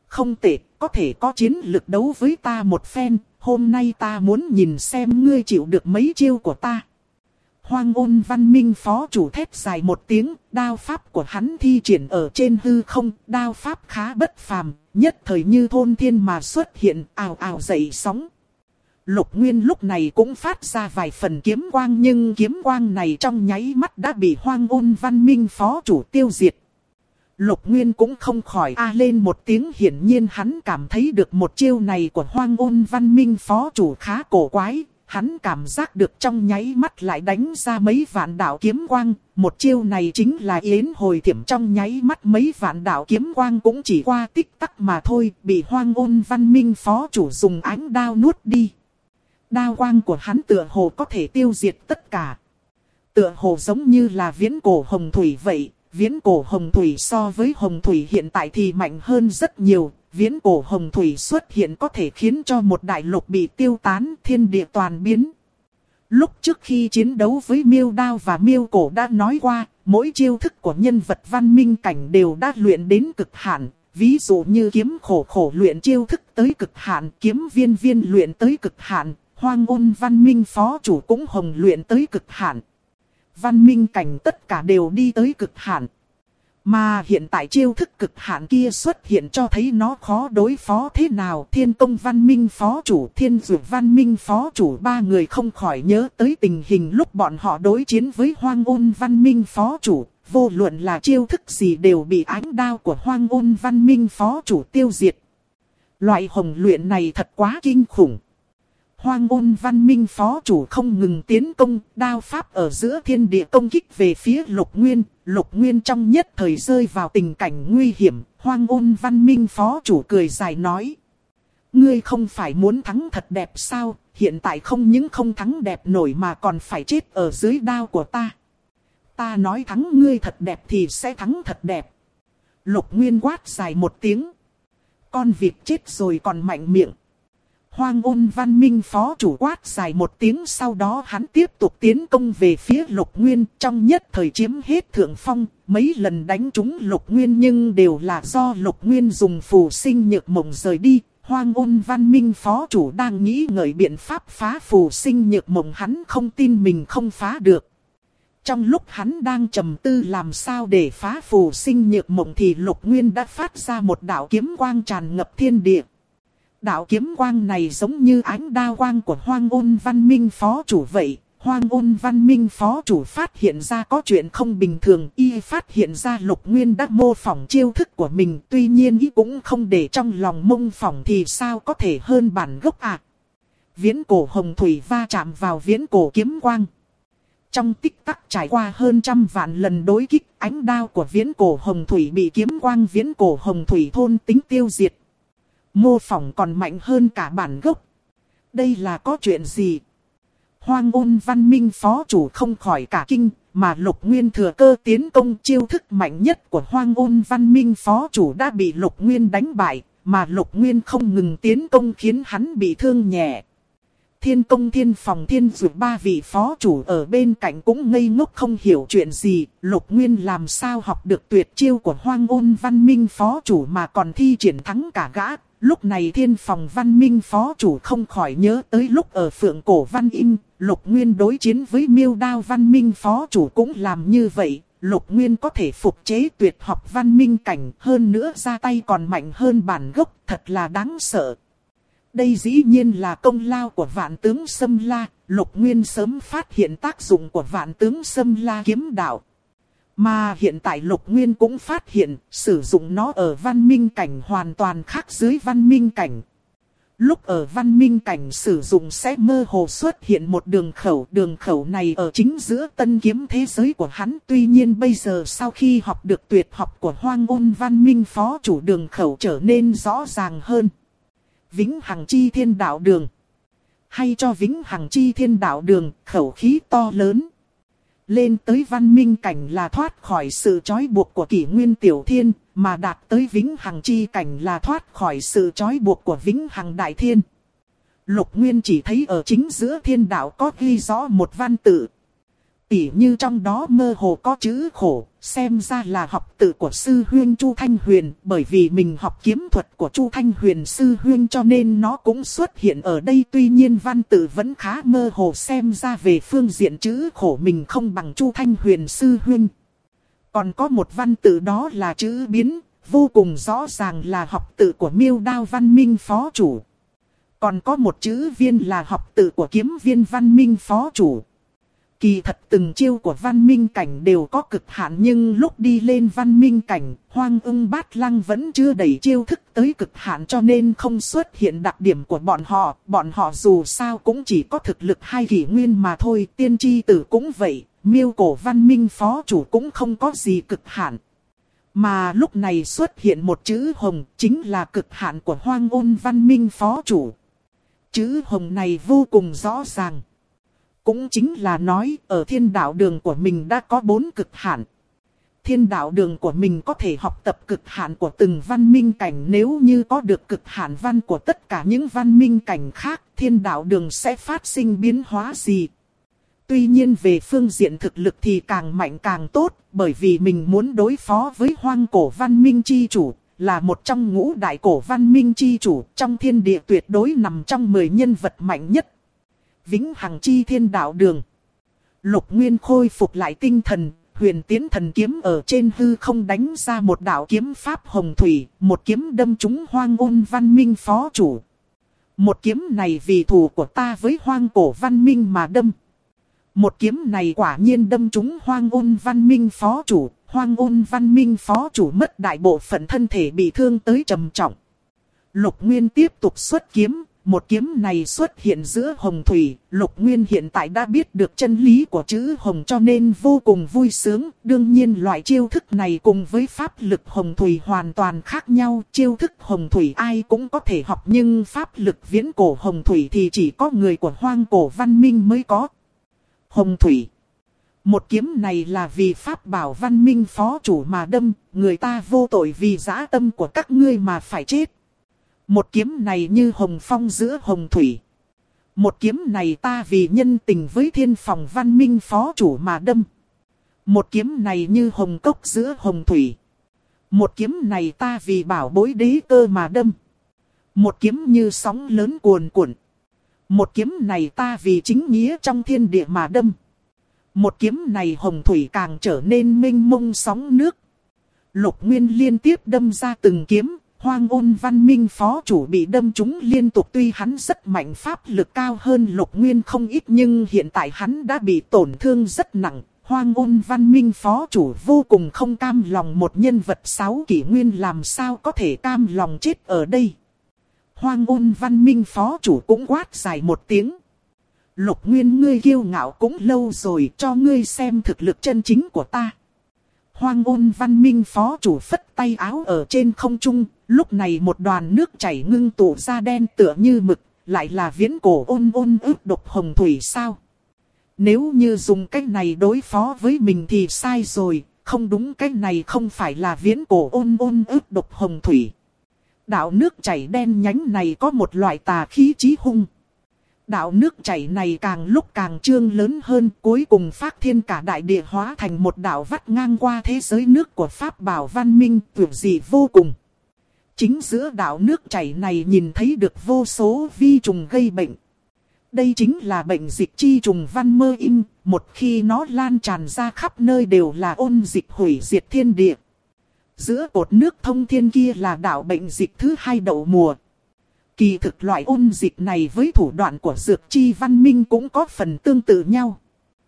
Không tệ, có thể có chiến lực đấu với ta một phen, hôm nay ta muốn nhìn xem ngươi chịu được mấy chiêu của ta. Hoang Ôn Văn Minh phó chủ thét dài một tiếng, đao pháp của hắn thi triển ở trên hư không, đao pháp khá bất phàm, nhất thời như thôn thiên mà xuất hiện, ào ào dậy sóng. Lục Nguyên lúc này cũng phát ra vài phần kiếm quang, nhưng kiếm quang này trong nháy mắt đã bị Hoang Ôn Văn Minh phó chủ tiêu diệt. Lục Nguyên cũng không khỏi lên một tiếng, hiển nhiên hắn cảm thấy được một chiêu này của Hoang Ôn Văn Minh phó chủ khá cổ quái. Hắn cảm giác được trong nháy mắt lại đánh ra mấy vạn đạo kiếm quang. Một chiêu này chính là yến hồi thiểm, trong nháy mắt mấy vạn đạo kiếm quang cũng chỉ qua tích tắc mà thôi, bị Hoang Ôn Văn Minh phó chủ dùng ánh đao nuốt đi. Đao quang của hắn tựa hồ có thể tiêu diệt tất cả. Tựa hồ giống như là viễn cổ hồng thủy vậy. Viễn cổ hồng thủy so với hồng thủy hiện tại thì mạnh hơn rất nhiều. Viễn cổ hồng thủy xuất hiện có thể khiến cho một đại lục bị tiêu tán, thiên địa toàn biến. Lúc trước khi chiến đấu với Miêu Đao và Miêu Cổ đã nói qua, mỗi chiêu thức của nhân vật văn minh cảnh đều đã luyện đến cực hạn. Ví dụ như kiếm khổ luyện chiêu thức tới cực hạn, kiếm viên luyện tới cực hạn, Hoang Ôn Văn Minh phó chủ cũng hồng luyện tới cực hạn. Văn minh cảnh tất cả đều đi tới cực hạn. Mà hiện tại chiêu thức cực hạn kia xuất hiện cho thấy nó khó đối phó thế nào. Thiên Công Văn Minh phó chủ, Thiên Dược Văn Minh phó chủ, ba người không khỏi nhớ tới tình hình lúc bọn họ đối chiến với Hoang Ôn Văn Minh phó chủ. Vô luận là chiêu thức gì đều bị ánh đao của Hoang Ôn Văn Minh phó chủ tiêu diệt. Loại hồng luyện này thật quá kinh khủng. Hoang Ôn Văn Minh phó chủ không ngừng tiến công, đao pháp ở giữa thiên địa công kích về phía Lục Nguyên. Lục Nguyên trong nhất thời rơi vào tình cảnh nguy hiểm. Hoang Ôn Văn Minh phó chủ cười dài nói: ngươi không phải muốn thắng thật đẹp sao? Hiện tại không những không thắng đẹp nổi mà còn phải chết ở dưới đao của ta. Ta nói thắng ngươi thật đẹp thì sẽ thắng thật đẹp. Lục Nguyên quát dài một tiếng: con vịt chết rồi còn mạnh miệng. Hoang Ôn Văn Minh phó chủ quát dài một tiếng, sau đó hắn tiếp tục tiến công về phía Lục Nguyên, trong nhất thời chiếm hết thượng phong, mấy lần đánh trúng Lục Nguyên nhưng đều là do Lục Nguyên dùng phù sinh nhược mộng rời đi. Hoang Ôn Văn Minh phó chủ đang nghĩ ngợi biện pháp phá phù sinh nhược mộng, hắn không tin mình không phá được. Trong lúc hắn đang trầm tư làm sao để phá phù sinh nhược mộng thì Lục Nguyên đã phát ra một đạo kiếm quang tràn ngập thiên địa. Đạo kiếm quang này giống như ánh đao quang của Hoang Ôn Văn Minh phó chủ vậy. Hoang Ôn Văn Minh phó chủ phát hiện ra có chuyện không bình thường. Y phát hiện ra Lục Nguyên đã mô phỏng chiêu thức của mình. Tuy nhiên y cũng không để trong lòng, mông phỏng thì sao có thể hơn bản gốc à. Viễn cổ hồng thủy va chạm vào viễn cổ kiếm quang. Trong tích tắc trải qua hơn 100 vạn lần đối kích, ánh đao của viễn cổ hồng thủy bị kiếm quang viễn cổ hồng thủy thôn tính tiêu diệt. Mô phỏng còn mạnh hơn cả bản gốc. Đây là có chuyện gì? Hoang Ôn Văn Minh phó chủ không khỏi cả kinh, mà Lục Nguyên thừa cơ tiến công, chiêu thức mạnh nhất của Hoang Ôn Văn Minh phó chủ đã bị Lục Nguyên đánh bại, mà Lục Nguyên không ngừng tiến công khiến hắn bị thương nhẹ. Thiên Công, Thiên Phòng, Thiên Dược ba vị phó chủ ở bên cạnh cũng ngây ngốc không hiểu chuyện gì. Lục Nguyên làm sao học được tuyệt chiêu của Hoang Ôn Văn Minh phó chủ mà còn thi triển thắng cả gã. Lúc này Thiên Phòng Văn Minh phó chủ không khỏi nhớ tới lúc ở Phượng Cổ Văn Im, Lục Nguyên đối chiến với Miêu Đao Văn Minh phó chủ cũng làm như vậy. Lục Nguyên có thể phục chế tuyệt học văn minh cảnh, hơn nữa ra tay còn mạnh hơn bản gốc, thật là đáng sợ. Đây dĩ nhiên là công lao của Vạn Tướng Sâm La. Lục Nguyên sớm phát hiện tác dụng của Vạn Tướng Sâm La kiếm đạo. Mà hiện tại Lục Nguyên cũng phát hiện, sử dụng nó ở văn minh cảnh hoàn toàn khác dưới văn minh cảnh. Lúc ở văn minh cảnh sử dụng sẽ mơ hồ xuất hiện một đường khẩu này ở chính giữa tân kiếm thế giới của hắn. Tuy nhiên bây giờ sau khi học được tuyệt học của Hoang Ôn Văn Minh phó chủ, đường khẩu trở nên rõ ràng hơn. Vĩnh Hằng Chi Thiên Đạo Đường. Hay cho Vĩnh Hằng Chi Thiên Đạo Đường, khẩu khí to lớn. Lên tới văn minh cảnh là thoát khỏi sự trói buộc của Kỷ Nguyên Tiểu Thiên, mà đạt tới Vĩnh Hằng Chi cảnh là thoát khỏi sự trói buộc của Vĩnh Hằng Đại Thiên. Lục Nguyên chỉ thấy ở chính giữa thiên đạo có ghi rõ một văn tự. Tỉ như trong đó mơ hồ có chữ khổ, xem ra là học tự của sư huynh Chu Thanh Huyền, bởi vì mình học kiếm thuật của Chu Thanh Huyền sư huynh cho nên nó cũng xuất hiện ở đây. Tuy nhiên văn tự vẫn khá mơ hồ, xem ra về phương diện chữ khổ mình không bằng Chu Thanh Huyền sư huynh. Còn có một văn tự đó là chữ biến, vô cùng rõ ràng là học tự của Miêu Đao Văn Minh phó chủ. Còn có một chữ viên là học tự của Kiếm Viên Văn Minh phó chủ. Kỳ thật từng chiêu của văn minh cảnh đều có cực hạn, nhưng lúc đi lên văn minh cảnh, Hoang Ưng Bát Lăng vẫn chưa đẩy chiêu thức tới cực hạn cho nên không xuất hiện đặc điểm của bọn họ. Bọn họ dù sao cũng chỉ có thực lực 2 kỷ nguyên mà thôi. Tiên tri tử cũng vậy, Miêu Cổ Văn Minh phó chủ cũng không có gì cực hạn. Mà lúc này xuất hiện một chữ hồng, chính là cực hạn của Hoang Ôn Văn Minh phó chủ. Chữ hồng này vô cùng rõ ràng. Cũng chính là nói ở thiên đạo đường của mình đã có 4 cực hạn. Thiên đạo đường của mình có thể học tập cực hạn của từng văn minh cảnh. Nếu như có được cực hạn văn của tất cả những văn minh cảnh khác, thiên đạo đường sẽ phát sinh biến hóa gì? Tuy nhiên về phương diện thực lực thì càng mạnh càng tốt, bởi vì mình muốn đối phó với Hoang Cổ Văn Minh chi chủ, là một trong ngũ đại cổ văn minh chi chủ, trong thiên địa tuyệt đối nằm trong 10 nhân vật mạnh nhất. Vĩnh hằng chi thiên đạo đường. Lục Nguyên khôi phục lại tinh thần, huyền tiến thần kiếm ở trên hư không đánh ra một đạo kiếm pháp hồng thủy, một kiếm đâm trúng Hoang Ôn Văn Minh phó chủ. Một kiếm này vì thù của ta với Hoang Cổ Văn Minh mà đâm. Một kiếm này quả nhiên đâm trúng Hoang Ôn Văn Minh phó chủ, Hoang Ôn Văn Minh phó chủ mất đại bộ phận thân thể, bị thương tới trầm trọng. Lục Nguyên tiếp tục xuất kiếm. Một kiếm này xuất hiện giữa hồng thủy, Lục Nguyên hiện tại đã biết được chân lý của chữ hồng cho nên vô cùng vui sướng. Đương nhiên loại chiêu thức này cùng với pháp lực hồng thủy hoàn toàn khác nhau. Chiêu thức hồng thủy ai cũng có thể học, nhưng pháp lực viễn cổ hồng thủy thì chỉ có người của Hoang Cổ Văn Minh mới có. Hồng thủy. Một kiếm này là vì pháp bảo Văn Minh phó chủ mà đâm, người ta vô tội vì dã tâm của các ngươi mà phải chết. Một kiếm này như hồng phong giữa hồng thủy. Một kiếm này ta vì nhân tình với Thiên Phòng Văn Minh phó chủ mà đâm. Một kiếm này như hồng cốc giữa hồng thủy. Một kiếm này ta vì bảo bối đế cơ mà đâm. Một kiếm như sóng lớn cuồn cuộn. Một kiếm này ta vì chính nghĩa trong thiên địa mà đâm. Một kiếm này hồng thủy càng trở nên mênh mông sóng nước. Lục Nguyên liên tiếp đâm ra từng kiếm. Hoang Ôn Văn Minh phó chủ bị đâm trúng liên tục, tuy hắn rất mạnh, pháp lực cao hơn Lục Nguyên không ít, nhưng hiện tại hắn đã bị tổn thương rất nặng. Hoang Ôn Văn Minh phó chủ vô cùng không cam lòng, một nhân vật 6 kỷ nguyên làm sao có thể cam lòng chết ở đây. Hoang Ôn Văn Minh phó chủ cũng quát dài một tiếng. Lục Nguyên, ngươi kiêu ngạo cũng lâu rồi, cho ngươi xem thực lực chân chính của ta. Hoang Ôn Văn Minh phó chủ phất tay áo ở trên không trung, lúc này một đoàn nước chảy ngưng tụ ra đen tựa như mực, lại là viễn cổ ôn ôn ức độc hồng thủy sao? Nếu như dùng cách này đối phó với mình thì sai rồi, không đúng, cách này không phải là viễn cổ ôn ôn ức độc hồng thủy. Đạo nước chảy đen nhánh này có một loại tà khí chí hung. Đạo nước chảy này càng lúc càng trương lớn hơn, cuối cùng phát thiên cả đại địa hóa thành một đạo vắt ngang qua thế giới nước của Pháp Bảo Văn Minh, tuyệt dị vô cùng. Chính giữa đạo nước chảy này nhìn thấy được vô số vi trùng gây bệnh. Đây chính là bệnh dịch chi trùng Văn Mơ Im, một khi nó lan tràn ra khắp nơi đều là ôn dịch hủy diệt thiên địa. Giữa cột nước thông thiên kia là đạo bệnh dịch thứ 2 đậu mùa. Kỳ thực loại ôn dịch này với thủ đoạn của Dược Chi Văn Minh cũng có phần tương tự nhau.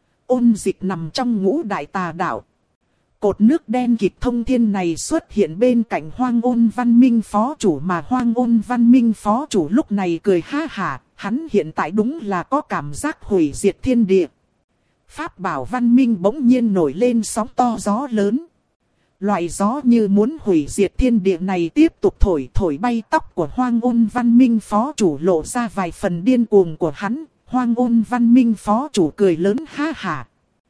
Ôn dịch nằm trong ngũ đại tà đạo. Cột nước đen kịt thông thiên này xuất hiện bên cạnh Hoang Ôn Văn Minh phó chủ, mà Hoang Ôn Văn Minh phó chủ lúc này cười ha hả, hắn hiện tại đúng là có cảm giác hủy diệt thiên địa. Pháp Bảo Văn Minh bỗng nhiên nổi lên sóng to gió lớn. Loại gió như muốn hủy diệt thiên địa này tiếp tục thổi bay tóc của Hoang Ôn Văn Minh phó chủ, lộ ra vài phần điên cuồng của hắn. Hoang Ôn Văn Minh phó chủ cười lớn ha hả.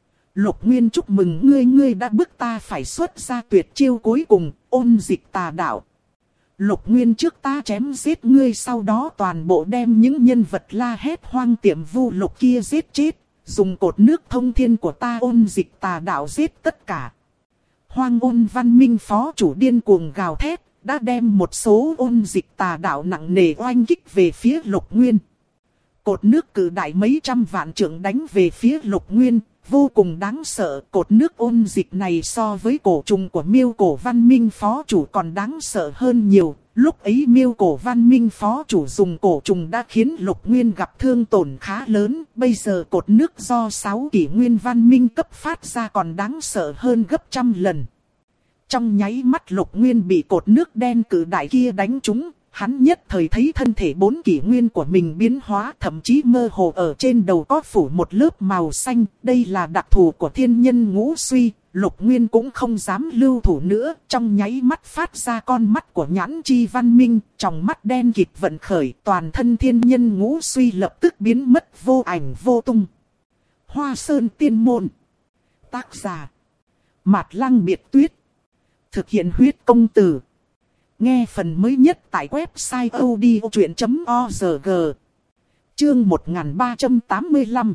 Lục Nguyên, chúc mừng ngươi, ngươi đã bức ta phải xuất ra tuyệt chiêu cuối cùng, ôn dịch tà đạo. Lục Nguyên, trước ta chém giết ngươi, sau đó toàn bộ đem những nhân vật la hét hoang tiệm vu lục kia giết chết, dùng cột nước thông thiên của ta ôn dịch tà đạo giết tất cả. Hoang ôn văn minh phó chủ điên cuồng gào thét, đã đem một số ôn dịch tà đạo nặng nề oanh kích về phía Lục Nguyên. Cột nước cự đại mấy trăm vạn trượng đánh về phía Lục Nguyên, vô cùng đáng sợ. Cột nước ôn dịch này so với cổ trùng của Miêu Cổ văn minh phó chủ còn đáng sợ hơn nhiều. Lúc ấy Miêu Cổ văn minh phó chủ dùng cổ trùng đã khiến Lục Nguyên gặp thương tổn khá lớn. Bây giờ cột nước do 6 kỷ nguyên văn minh cấp phát ra còn đáng sợ hơn gấp trăm lần. Trong nháy mắt Lục Nguyên bị cột nước đen cự đại kia đánh trúng. Hắn nhất thời thấy thân thể 4 kỷ nguyên của mình biến hóa, thậm chí mơ hồ ở trên đầu có phủ một lớp màu xanh. Đây là đặc thù của thiên nhân ngũ suy. Lục Nguyên cũng không dám lưu thủ nữa, trong nháy mắt phát ra con mắt của nhãn chi văn minh, trong mắt đen kịt vận khởi, toàn thân thiên nhân ngũ suy lập tức biến mất vô ảnh vô tung. Hoa Sơn Tiên Môn. Tác giả Mạt Lăng Biệt Tuyết. Thực hiện huyết công từ. Nghe phần mới nhất tại website odchuyện.org. Chương 1385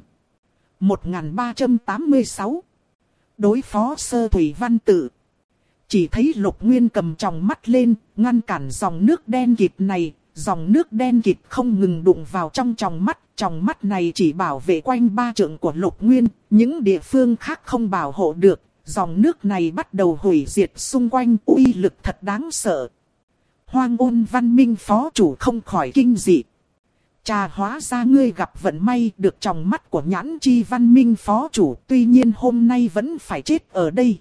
1386. Đối phó Sơ Thủy Văn Tự. Chỉ thấy Lục Nguyên cầm tròng mắt lên, ngăn cản dòng nước đen kịt này. Dòng nước đen kịt không ngừng đụng vào trong tròng mắt này chỉ bảo vệ quanh 3 trượng của Lục Nguyên, những địa phương khác không bảo hộ được. Dòng nước này bắt đầu hủy diệt xung quanh, uy lực thật đáng sợ. Hoang ôn văn minh phó chủ không khỏi kinh dị. Chà, hóa ra ngươi gặp vận may được trong mắt của nhãn chi văn minh phó chủ, tuy nhiên hôm nay vẫn phải chết ở đây.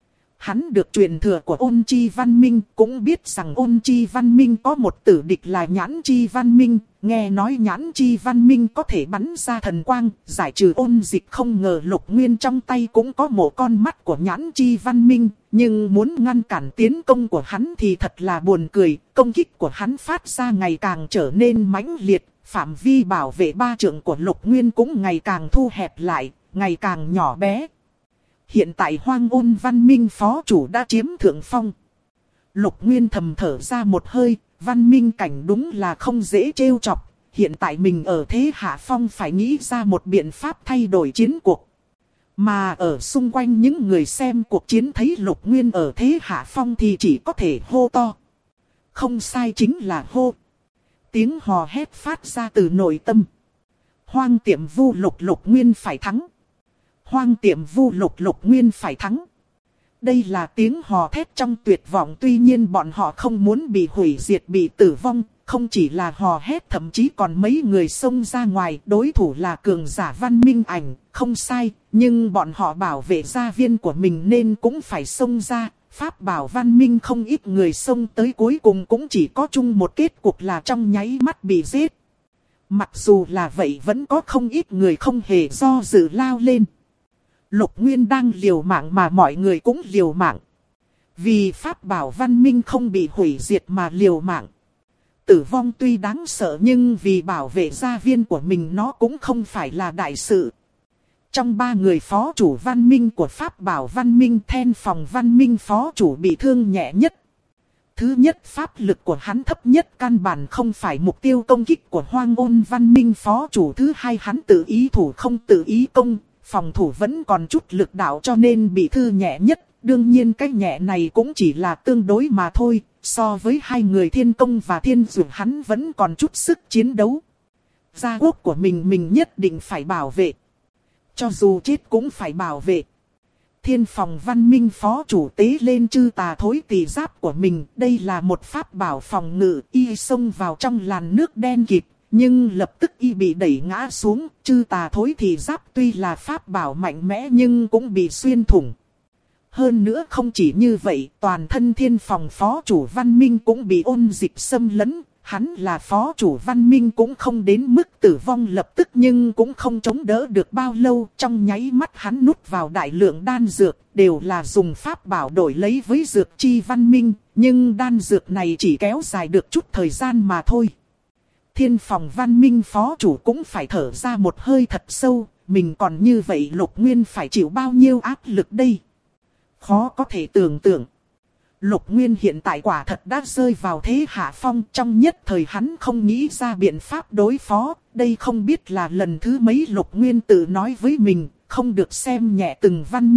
Hắn được truyền thừa của ôn chi văn minh, cũng biết rằng ôn chi văn minh có một tử địch là nhãn chi văn minh. Nghe nói nhãn chi văn minh có thể bắn ra thần quang, giải trừ ôn dịch, không ngờ Lục Nguyên trong tay cũng có một con mắt của nhãn chi văn minh. Nhưng muốn ngăn cản tiến công của hắn thì thật là buồn cười, công kích của hắn phát ra ngày càng trở nên mãnh liệt. Phạm vi bảo vệ 3 trượng của Lục Nguyên cũng ngày càng thu hẹp lại, ngày càng nhỏ bé. Hiện tại hoang ôn văn minh phó chủ đã chiếm thượng phong. Lục Nguyên thầm thở ra một hơi, văn minh cảnh đúng là không dễ trêu chọc. Hiện tại mình ở thế hạ phong phải nghĩ ra một biện pháp thay đổi chiến cuộc. Mà ở xung quanh những người xem cuộc chiến thấy Lục Nguyên ở thế hạ phong thì chỉ có thể hô to. Không sai, chính là hô. Tiếng hò hét phát ra từ nội tâm. Hoang tiệm vu lục, Lục Nguyên phải thắng. Hoang tiệm vu lục, Lục Nguyên phải thắng. Đây là tiếng hò thét trong tuyệt vọng, tuy nhiên bọn họ không muốn bị hủy diệt, bị tử vong. Không chỉ là hò hét, thậm chí còn mấy người xông ra ngoài. Đối thủ là cường giả văn minh ảnh, không sai. Nhưng bọn họ bảo vệ gia viên của mình nên cũng phải xông ra. Pháp bảo văn minh không ít người xông tới, cuối cùng cũng chỉ có chung một kết cục là trong nháy mắt bị giết. Mặc dù là vậy vẫn có không ít người không hề do dự lao lên. Lục Nguyên đang liều mạng mà mọi người cũng liều mạng. Vì pháp bảo văn minh không bị hủy diệt mà liều mạng. Tử vong tuy đáng sợ nhưng vì bảo vệ gia viên của mình nó cũng không phải là đại sự. Trong 3 người phó chủ văn minh của pháp bảo văn minh, Then Phòng văn minh phó chủ bị thương nhẹ nhất. Thứ nhất, pháp lực của hắn thấp nhất, căn bản không phải mục tiêu công kích của hoang ôn văn minh phó chủ. Thứ hai, hắn tự ý thủ không tự ý công, phòng thủ vẫn còn chút lực đạo cho nên bị thương nhẹ nhất. Đương nhiên cái nhẹ này cũng chỉ là tương đối mà thôi, so với 2 người thiên công và thiên dược hắn vẫn còn chút sức chiến đấu. Gia quốc của mình nhất định phải bảo vệ. Cho dù chết cũng phải bảo vệ. Thiên Phòng văn minh phó chủ tế lên chư tà thối tỳ giáp của mình. Đây là một pháp bảo phòng ngự, y xông vào trong làn nước đen kịt. Nhưng lập tức y bị đẩy ngã xuống. Chư tà thối tỳ giáp tuy là pháp bảo mạnh mẽ nhưng cũng bị xuyên thủng. Hơn nữa không chỉ như vậy, toàn thân Thiên Phòng phó chủ văn minh cũng bị ôn dịch xâm lấn. Hắn là phó chủ văn minh cũng không đến mức tử vong lập tức nhưng cũng không chống đỡ được bao lâu. Trong nháy mắt hắn nuốt vào đại lượng đan dược, đều là dùng pháp bảo đổi lấy với dược chi văn minh. Nhưng đan dược này chỉ kéo dài được chút thời gian mà thôi. Thiên Phòng văn minh phó chủ cũng phải thở ra một hơi thật sâu. Mình còn như vậy Lục Nguyên phải chịu bao nhiêu áp lực đây? Khó có thể tưởng tượng. Lục Nguyên hiện tại quả thật đã rơi vào thế hạ phong, trong nhất thời hắn không nghĩ ra biện pháp đối phó. Đây không biết là lần thứ mấy Lục Nguyên tự nói với mình, không được xem nhẹ từng văn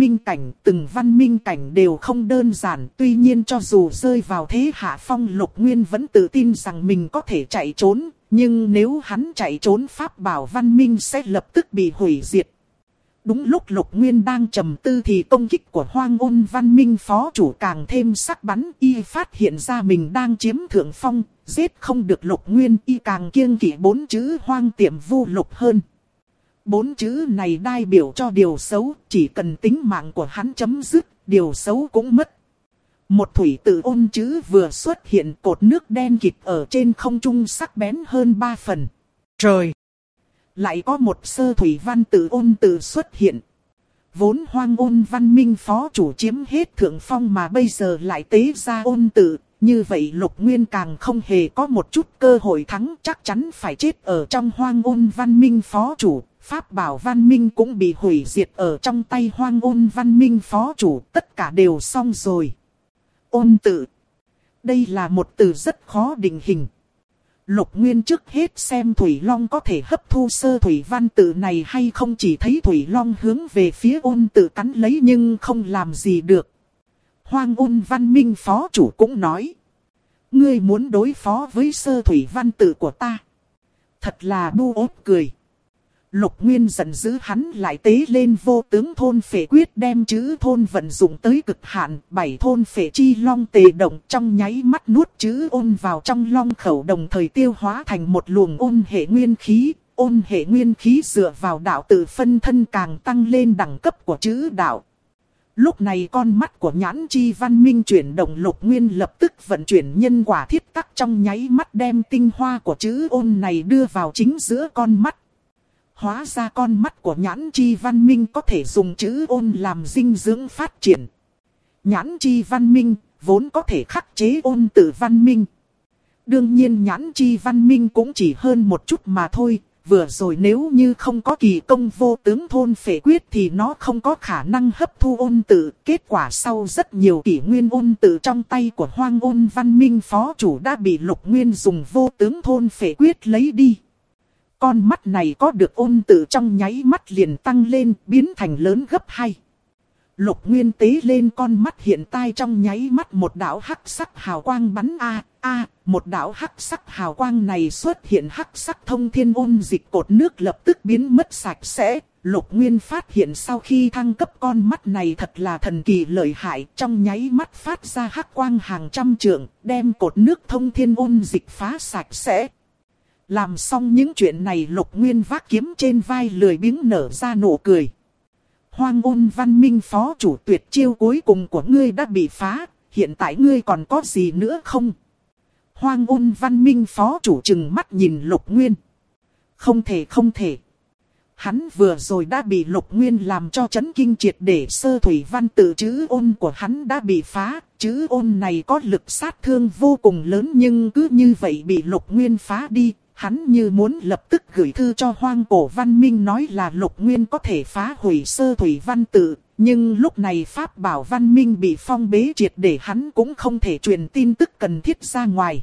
minh cảnh đều không đơn giản. Tuy nhiên cho dù rơi vào thế hạ phong, Lục Nguyên vẫn tự tin rằng mình có thể chạy trốn. Nhưng nếu hắn chạy trốn, pháp bảo văn minh sẽ lập tức bị hủy diệt. Đúng lúc Lục Nguyên đang trầm tư thì công kích của Hoang Ôn Văn Minh phó chủ càng thêm sắc bén. Y phát hiện ra mình đang chiếm thượng phong, giết không được Lục Nguyên. Y càng kiêng kỵ 4 chữ Hoang Tiệm Vu Lục hơn. 4 chữ này đại biểu cho điều xấu, chỉ cần tính mạng của hắn chấm dứt, điều xấu cũng mất. Một thủy tự ôn chữ vừa xuất hiện, cột nước đen kịt ở trên không trung sắc bén hơn 3 phần. Trời! Lại có một sơ thủy văn tự ôn tự xuất hiện. Vốn Hoang Ôn Văn Minh phó chủ chiếm hết thượng phong mà bây giờ lại tế ra ôn tự. Như vậy Lục Nguyên càng không hề có một chút cơ hội thắng, chắc chắn phải chết ở trong Hoang Ôn Văn Minh phó chủ. Pháp bảo văn minh cũng bị hủy diệt ở trong tay Hoang Ôn Văn Minh phó chủ, tất cả đều xong rồi. Ôn tự. Đây là một từ rất khó định hình. Lục Nguyên trước hết xem Thủy Long có thể hấp thu sơ thủy văn tự này hay không, chỉ thấy Thủy Long hướng về phía ôn tự cắn lấy nhưng không làm gì được. Hoang Ôn Văn Minh phó chủ cũng nói. Ngươi muốn đối phó với sơ thủy văn tự của ta. Thật là bu ốp cười. Lục Nguyên giận dữ, hắn lại tế lên vô tướng thôn phệ quyết, đem chữ thôn vận dụng tới cực hạn. 7 thôn phệ chi long tề động, trong nháy mắt nuốt chữ ôn vào trong long khẩu, đồng thời tiêu hóa thành một luồng ôn hệ nguyên khí. Ôn hệ nguyên khí dựa vào đạo tự phân thân càng tăng lên đẳng cấp của chữ đạo. Lúc này con mắt của Nhãn Chi Văn Minh chuyển động, Lục Nguyên lập tức vận chuyển nhân quả thiết tắc, trong nháy mắt đem tinh hoa của chữ ôn này đưa vào chính giữa con mắt. Hóa ra con mắt của Nhãn Chi Văn Minh có thể dùng chữ ôn làm dinh dưỡng phát triển. Nhãn Chi Văn Minh vốn có thể khắc chế ôn tự văn minh. Đương nhiên Nhãn Chi Văn Minh cũng chỉ hơn một chút mà thôi. Vừa rồi nếu như không có kỳ công vô tướng thôn phệ quyết thì nó không có khả năng hấp thu ôn tự. Kết quả sau rất nhiều kỷ nguyên ôn tự trong tay của Hoang Ôn Văn Minh phó chủ đã bị Lục Nguyên dùng vô tướng thôn phệ quyết lấy đi. Con mắt này có được ôn tự trong nháy mắt liền tăng lên, biến thành lớn gấp 2. Lục Nguyên tế lên con mắt hiện tại, trong nháy mắt một đạo hắc sắc hào quang bắn một đạo hắc sắc hào quang này xuất hiện, hắc sắc thông thiên ôn dịch cột nước lập tức biến mất sạch sẽ. Lục Nguyên phát hiện sau khi thăng cấp con mắt này thật là thần kỳ lợi hại, trong nháy mắt phát ra hắc quang hàng trăm trượng, đem cột nước thông thiên ôn dịch phá sạch sẽ. Làm xong những chuyện này, Lục Nguyên vác kiếm trên vai lười biếng nở ra nụ cười. Hoang Ôn Văn Minh phó chủ, tuyệt chiêu cuối cùng của ngươi đã bị phá, hiện tại ngươi còn có gì nữa không? Hoang Ôn Văn Minh phó chủ trừng mắt nhìn Lục Nguyên. Không thể. Hắn vừa rồi đã bị Lục Nguyên làm cho chấn kinh triệt để, sơ thủy văn tự chữ ôn của hắn đã bị phá. Chữ ôn này có lực sát thương vô cùng lớn nhưng cứ như vậy bị Lục Nguyên phá đi. Hắn như muốn lập tức gửi thư cho Hoang Cổ Văn Minh nói là Lục Nguyên có thể phá hủy sơ thủy văn tự. Nhưng lúc này pháp bảo văn minh bị phong bế triệt để, hắn cũng không thể truyền tin tức cần thiết ra ngoài.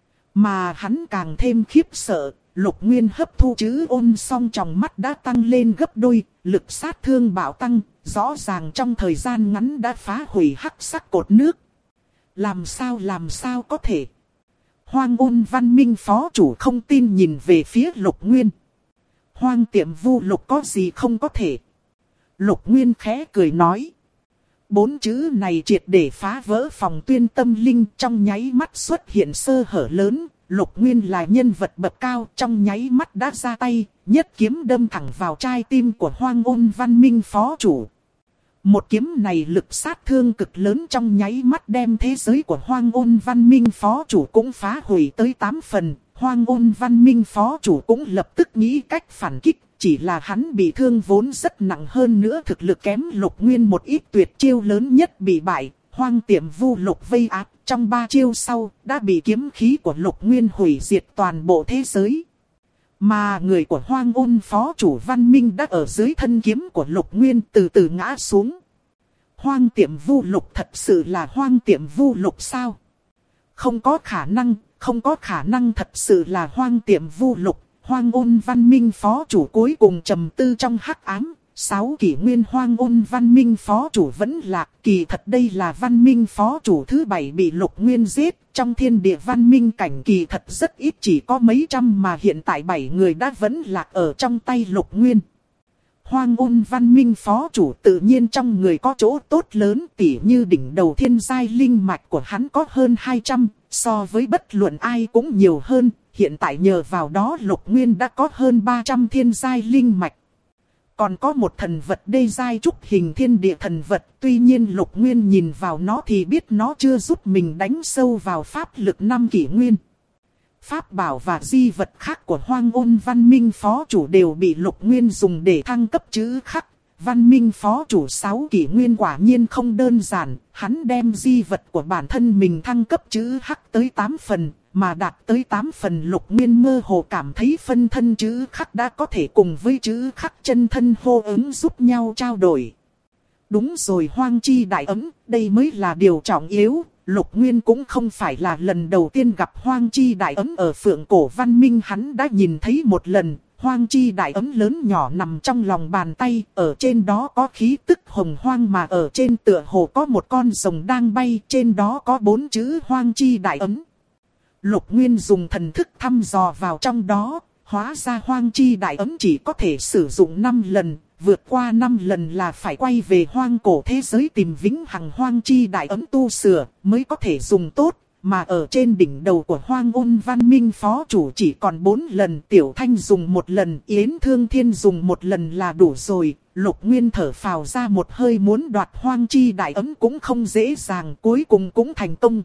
Mà hắn càng thêm khiếp sợ, Lục Nguyên hấp thu chữ ôn xong trong mắt đã tăng lên gấp đôi, lực sát thương bạo tăng, rõ ràng trong thời gian ngắn đã phá hủy hắc sắc cột nước. Làm sao có thể? Hoang Ôn Văn Minh phó chủ không tin nhìn về phía Lục Nguyên. Hoang Tiệm Vu Lục có gì không có thể? Lục Nguyên khẽ cười nói. 4 chữ này triệt để phá vỡ phòng tuyên tâm linh, trong nháy mắt xuất hiện sơ hở lớn. Lục Nguyên là nhân vật bậc cao, trong nháy mắt đã ra tay, nhất kiếm đâm thẳng vào trái tim của Hoang Ôn Văn Minh phó chủ. Một kiếm này lực sát thương cực lớn, trong nháy mắt đem thế giới của Hoang Ôn Văn Minh phó chủ cũng phá hủy tới 8 phần. Hoang Ôn Văn Minh phó chủ cũng lập tức nghĩ cách phản kích, chỉ là hắn bị thương vốn rất nặng, hơn nữa thực lực kém Lục Nguyên một ít, tuyệt chiêu lớn nhất bị bại. Hoang Tiệm Vu Lục vây áp, trong 3 chiêu sau đã bị kiếm khí của Lục Nguyên hủy diệt toàn bộ thế giới. Mà người của Hoang Ôn phó chủ Văn Minh đã ở dưới thân kiếm của Lục Nguyên từ từ ngã xuống. Hoang Tiệm Vu Lục thật sự là Hoang Tiệm Vu Lục sao? Không có khả năng thật sự là Hoang Tiệm Vu Lục. Hoang Ôn Văn Minh phó chủ cuối cùng trầm tư trong hắc ám. 6 kỷ nguyên Hoang Ôn Văn Minh phó chủ vẫn lạc. Kỳ thật đây là văn minh phó chủ thứ 7 bị Lục Nguyên giết. Trong thiên địa văn minh cảnh kỳ thật rất ít, chỉ có mấy trăm, mà hiện tại 7 người đã vẫn lạc ở trong tay Lục Nguyên. Hoang Ôn Văn Minh phó chủ tự nhiên trong người có chỗ tốt lớn, tỉ như đỉnh đầu thiên giai linh mạch của hắn có hơn 200, so với bất luận ai cũng nhiều hơn. Hiện tại nhờ vào đó Lục Nguyên đã có hơn 300 thiên giai linh mạch. Còn có một thần vật đê giai trúc hình thiên địa thần vật, tuy nhiên Lục Nguyên nhìn vào nó thì biết nó chưa giúp mình đánh sâu vào pháp lực 5 kỷ nguyên. Pháp bảo và di vật khác của Hoang Ôn Văn Minh phó chủ đều bị Lục Nguyên dùng để thăng cấp chữ khắc. Văn Minh phó chủ 6 kỷ nguyên quả nhiên không đơn giản, hắn đem di vật của bản thân mình thăng cấp chữ khắc tới 8 phần, mà đạt tới 8 phần Lục Nguyên mơ hồ cảm thấy phân thân chữ khắc đã có thể cùng với chữ khắc chân thân hô ứng giúp nhau trao đổi. Đúng rồi, Hoang Chi Đại Ấm, đây mới là điều trọng yếu. Lục Nguyên cũng không phải là lần đầu tiên gặp Hoang Chi Đại Ấm, ở Phượng Cổ Văn Minh hắn đã nhìn thấy một lần. Hoang Chi Đại Ấm lớn nhỏ nằm trong lòng bàn tay, ở trên đó có khí tức hồng hoang, mà ở trên tựa hồ có một con rồng đang bay, trên đó có 4 chữ Hoang Chi Đại Ấm. Lục Nguyên dùng thần thức thăm dò vào trong đó, hóa ra Hoang Chi Đại Ấm chỉ có thể sử dụng 5 lần, vượt qua 5 lần là phải quay về hoang cổ thế giới tìm vĩnh hằng Hoang Chi Đại Ấm tu sửa mới có thể dùng tốt. Mà ở trên đỉnh đầu của Hoang Ôn Văn Minh phó chủ chỉ còn 4 lần, Tiểu Thanh dùng 1 lần, Yến Thương Thiên dùng 1 lần là đủ rồi. Lục Nguyên thở phào ra một hơi, muốn đoạt Hoang Chi Đại Ấm cũng không dễ dàng, cuối cùng cũng thành công.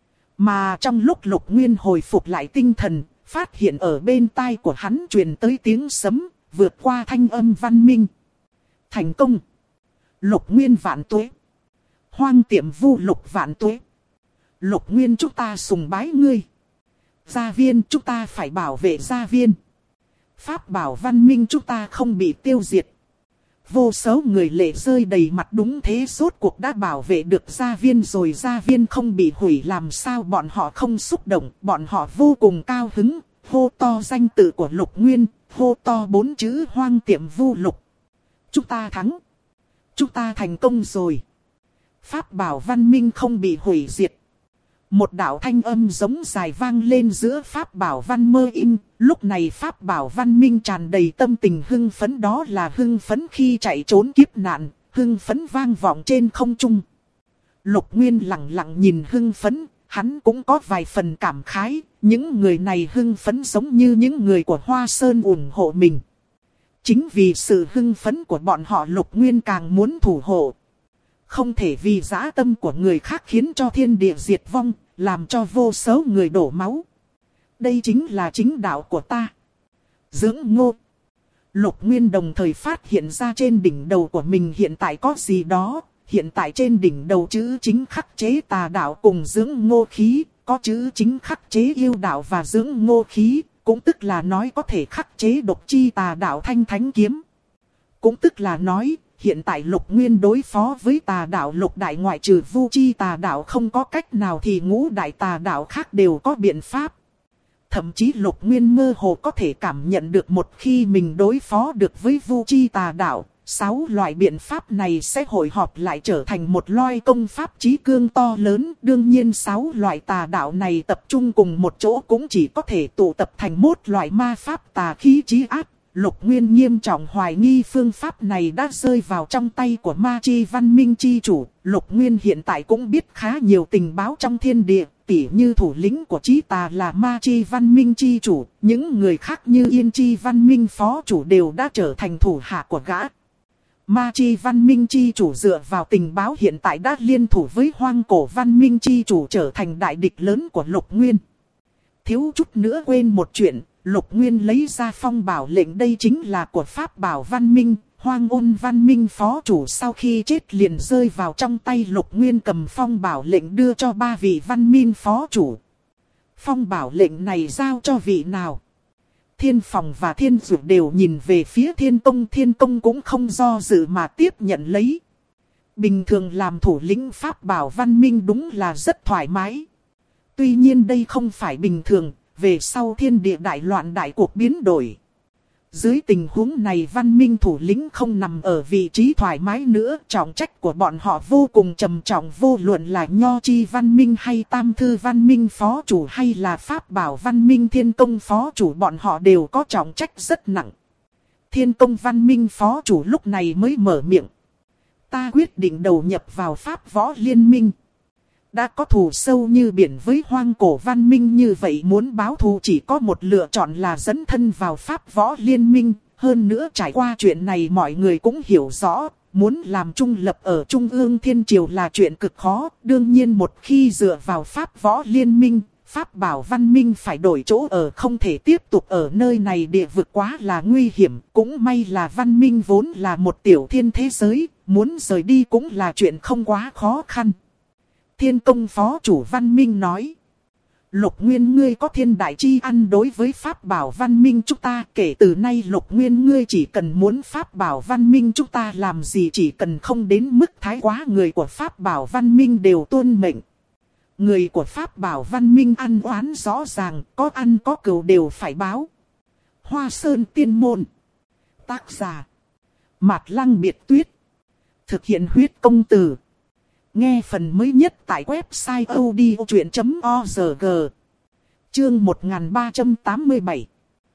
Mà trong lúc Lục Nguyên hồi phục lại tinh thần, phát hiện ở bên tai của hắn truyền tới tiếng sấm, vượt qua thanh âm văn minh. Thành công! Lục Nguyên vạn tuế! Hoang Tiệm Vu Lục vạn tuế! Lục Nguyên, chúng ta sùng bái ngươi. Gia viên, chúng ta phải bảo vệ gia viên. Pháp bảo văn minh chúng ta không bị tiêu diệt. Vô số người lệ rơi đầy mặt, đúng thế, rốt cuộc đã bảo vệ được gia viên rồi, gia viên không bị hủy, làm sao bọn họ không xúc động, bọn họ vô cùng cao hứng, hô to danh tự của Lục Nguyên, hô to 4 chữ Hoang Tiệm Vu Lục. Chúng ta thắng. Chúng ta thành công rồi. Pháp bảo văn minh không bị hủy diệt. Một đạo thanh âm giống dài vang lên giữa Pháp bảo văn mơ in. Lúc này Pháp bảo văn minh tràn đầy tâm tình hưng phấn, đó là hưng phấn khi chạy trốn kiếp nạn, hưng phấn vang vọng trên không trung. Lục Nguyên lặng lặng nhìn hưng phấn, hắn cũng có vài phần cảm khái, những người này hưng phấn giống như những người của Hoa Sơn ủng hộ mình. Chính vì sự hưng phấn của bọn họ, Lục Nguyên càng muốn thủ hộ. Không thể vì dã tâm của người khác khiến cho thiên địa diệt vong, làm cho vô số người đổ máu. Đây chính là chính đạo của ta. Dưỡng Ngô. Lục Nguyên đồng thời phát hiện ra trên đỉnh đầu của mình hiện tại có gì đó. Hiện tại trên đỉnh đầu chữ chính khắc chế tà đạo cùng dưỡng ngô khí, có chữ chính khắc chế yêu đạo và dưỡng ngô khí, cũng tức là nói có thể khắc chế độc chi tà đạo thanh thánh kiếm. Cũng tức là nói, hiện tại Lục Nguyên đối phó với tà đạo lục đại ngoại trừ vu chi tà đạo không có cách nào thì ngũ đại tà đạo khác đều có biện pháp. Thậm chí Lục Nguyên mơ hồ có thể cảm nhận được một khi mình đối phó được với vu chi tà đạo, 6 loại biện pháp này sẽ hội họp lại trở thành một loại công pháp chí cương to lớn. Đương nhiên 6 loại tà đạo này tập trung cùng một chỗ cũng chỉ có thể tụ tập thành 1 loại ma pháp tà khí chí ác. Lục Nguyên nghiêm trọng hoài nghi phương pháp này đã rơi vào trong tay của ma chi văn minh chi chủ. Lục Nguyên hiện tại cũng biết khá nhiều tình báo trong thiên địa, tỉ như thủ lĩnh của chí tà là ma chi văn minh chi chủ, những người khác như Yên Chi văn minh phó chủ đều đã trở thành thủ hạ của gã. Ma chi văn minh chi chủ dựa vào tình báo hiện tại đã liên thủ với hoang cổ văn minh chi chủ trở thành đại địch lớn của Lục Nguyên. Thiếu chút nữa quên một chuyện, Lục Nguyên lấy ra phong bảo lệnh, đây chính là của Pháp bảo văn minh. Hoang Ôn văn minh phó chủ sau khi chết liền rơi vào trong tay Lục Nguyên, cầm phong bảo lệnh đưa cho 3 vị văn minh phó chủ. Phong bảo lệnh này giao cho vị nào? Thiên Phòng và Thiên Dụ đều nhìn về phía Thiên Tông, Thiên Tông cũng không do dự mà tiếp nhận lấy. Bình thường làm thủ lĩnh pháp bảo văn minh đúng là rất thoải mái. Tuy nhiên đây không phải bình thường, về sau thiên địa đại loạn đại cuộc biến đổi. Dưới tình huống này văn minh thủ lĩnh không nằm ở vị trí thoải mái nữa, trọng trách của bọn họ vô cùng trầm trọng, vô luận là Nho Chi văn minh hay Tam Thư văn minh phó chủ hay là Pháp Bảo văn minh Thiên Công phó chủ, bọn họ đều có trọng trách rất nặng. Thiên Công văn minh phó chủ lúc này mới mở miệng. Ta quyết định đầu nhập vào Pháp Võ Liên minh. Đã có thù sâu như biển với hoang cổ văn minh như vậy, muốn báo thù chỉ có một lựa chọn là dấn thân vào Pháp Võ Liên minh. Hơn nữa trải qua chuyện này mọi người cũng hiểu rõ, muốn làm trung lập ở Trung ương Thiên Triều là chuyện cực khó. Đương nhiên một khi dựa vào Pháp Võ Liên minh, Pháp Bảo văn minh phải đổi chỗ ở, không thể tiếp tục ở nơi này, địa vực quá là nguy hiểm. Cũng may là văn minh vốn là một tiểu thiên thế giới, muốn rời đi cũng là chuyện không quá khó khăn. Thiên Công phó chủ văn minh nói. Lục Nguyên ngươi có thiên đại chi ăn đối với Pháp Bảo văn minh chúng ta. Kể từ nay Lục Nguyên ngươi chỉ cần muốn Pháp Bảo văn minh chúng ta làm gì, chỉ cần không đến mức thái quá, người của Pháp Bảo văn minh đều tuân mệnh. Người của Pháp Bảo văn minh ăn oán rõ ràng, có ăn có cừu đều phải báo. Hoa Sơn Tiên Môn. Tác giả Mạt Lăng Biệt Tuyết. Thực hiện huyết công từ. Nghe phần mới nhất tại website odchuyện.org. Chương 1387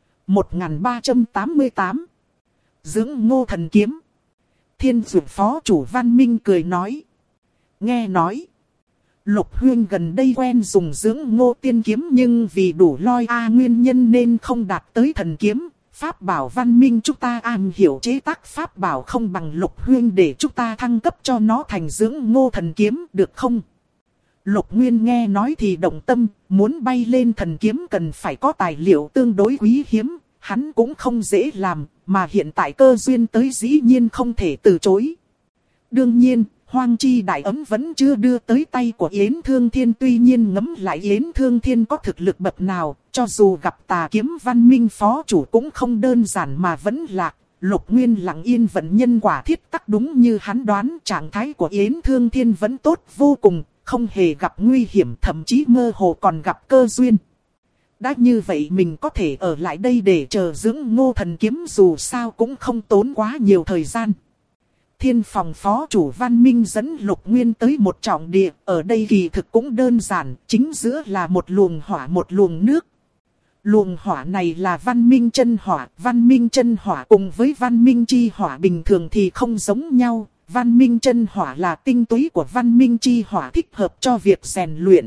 1388 Dưỡng Ngô Thần Kiếm. Thiên Dụ phó chủ văn minh cười nói. Nghe nói Lục Huyên gần đây quen dùng Dưỡng Ngô tiên kiếm, nhưng vì đủ loi nguyên nhân nên không đạt tới thần kiếm. Pháp Bảo văn minh chúng ta am hiểu chế tác Pháp Bảo không bằng Lục Huyên, để chúng ta thăng cấp cho nó thành Dưỡng Ngô thần kiếm được không? Lục Nguyên nghe nói thì động tâm, muốn bay lên thần kiếm cần phải có tài liệu tương đối quý hiếm, hắn cũng không dễ làm, mà hiện tại cơ duyên tới dĩ nhiên không thể từ chối. Đương nhiên, Hoang Chi Đại Ấm vẫn chưa đưa tới tay của Yến Thương Thiên, tuy nhiên ngẫm lại Yến Thương Thiên có thực lực bậc nào, cho dù gặp Tà Kiếm văn minh phó chủ cũng không đơn giản mà vẫn lạc. Lục Nguyên lặng yên vận nhân quả thiết tắc, đúng như hắn đoán, trạng thái của Yến Thương Thiên vẫn tốt vô cùng, không hề gặp nguy hiểm, thậm chí mơ hồ còn gặp cơ duyên. Đã như vậy mình có thể ở lại đây để chờ Dưỡng Ngô thần kiếm, dù sao cũng không tốn quá nhiều thời gian. Thiên Phòng phó chủ văn minh dẫn Lục Nguyên tới một trọng địa, ở đây kỳ thực cũng đơn giản, chính giữa là một luồng hỏa một luồng nước. Luồng hỏa này là văn minh chân hỏa cùng với văn minh chi hỏa bình thường thì không giống nhau. Văn minh chân hỏa là tinh túy của văn minh chi hỏa, thích hợp cho việc rèn luyện.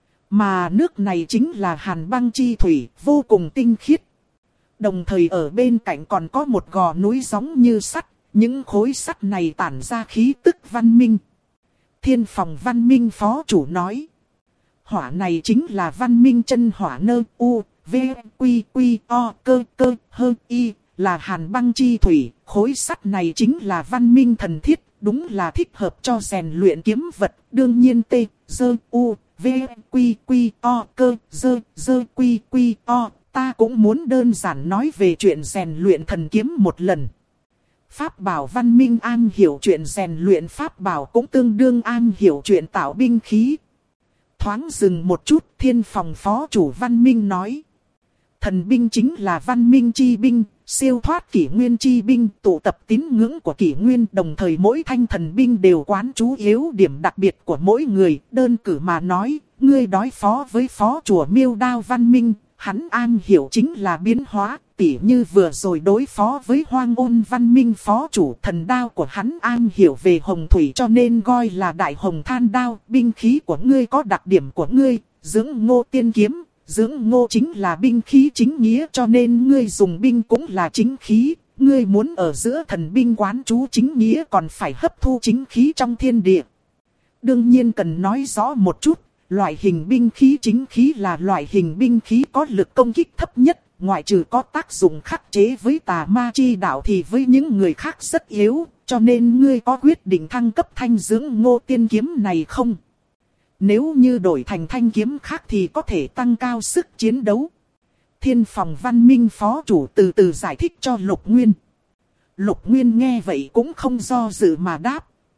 Mà nước này chính là hàn băng chi thủy, vô cùng tinh khiết. Đồng thời ở bên cạnh còn có một gò núi giống như sắt. Những khối sắt này tản ra khí tức văn minh. Thiên Phòng văn minh phó chủ nói. Hỏa này chính là văn minh chân hỏa nơ u, v, quy, quy, o, cơ, hơ, y, là hàn băng chi thủy. Khối sắt này chính là văn minh thần thiết, đúng là thích hợp cho rèn luyện kiếm vật. Đương nhiên t, dơ, u, v, quy, quy, o, cơ, dơ, quy, quy, o. Ta cũng muốn đơn giản nói về chuyện rèn luyện thần kiếm một lần. Pháp Bảo văn minh am hiểu chuyện rèn luyện Pháp Bảo cũng tương đương am hiểu chuyện tạo binh khí. Thoáng dừng một chút, Thiên Phòng phó chủ văn minh nói. Thần binh chính là văn minh chi binh, siêu thoát kỷ nguyên chi binh, tụ tập tín ngưỡng của kỷ nguyên. Đồng thời mỗi thanh thần binh đều quán chú yếu điểm đặc biệt của mỗi người. Đơn cử mà nói, ngươi đối phó với phó chùa Miêu Đao văn minh, hắn am hiểu chính là biến hóa. Tỉ như vừa rồi đối phó với Hoang Ôn văn minh phó chủ, thần đao của hắn am hiểu về hồng thủy cho nên gọi là đại hồng than đao. Binh khí của ngươi có đặc điểm của ngươi, Dưỡng Ngô tiên kiếm. Dưỡng Ngô chính là binh khí chính nghĩa cho nên ngươi dùng binh cũng là chính khí. Ngươi muốn ở giữa thần binh quán chú chính nghĩa còn phải hấp thu chính khí trong thiên địa. Đương nhiên cần nói rõ một chút, loại hình binh khí chính khí là loại hình binh khí có lực công kích thấp nhất. Ngoại trừ có tác dụng khắc chế với tà ma chi đạo thì với những người khác rất yếu, cho nên ngươi có quyết định thăng cấp thanh Dưỡng Ngô tiên kiếm này không? Nếu như đổi thành thanh kiếm khác thì có thể tăng cao sức chiến đấu. Thiên Phòng văn minh phó chủ từ từ giải thích cho Lục Nguyên. Lục Nguyên nghe vậy cũng không do dự mà đáp.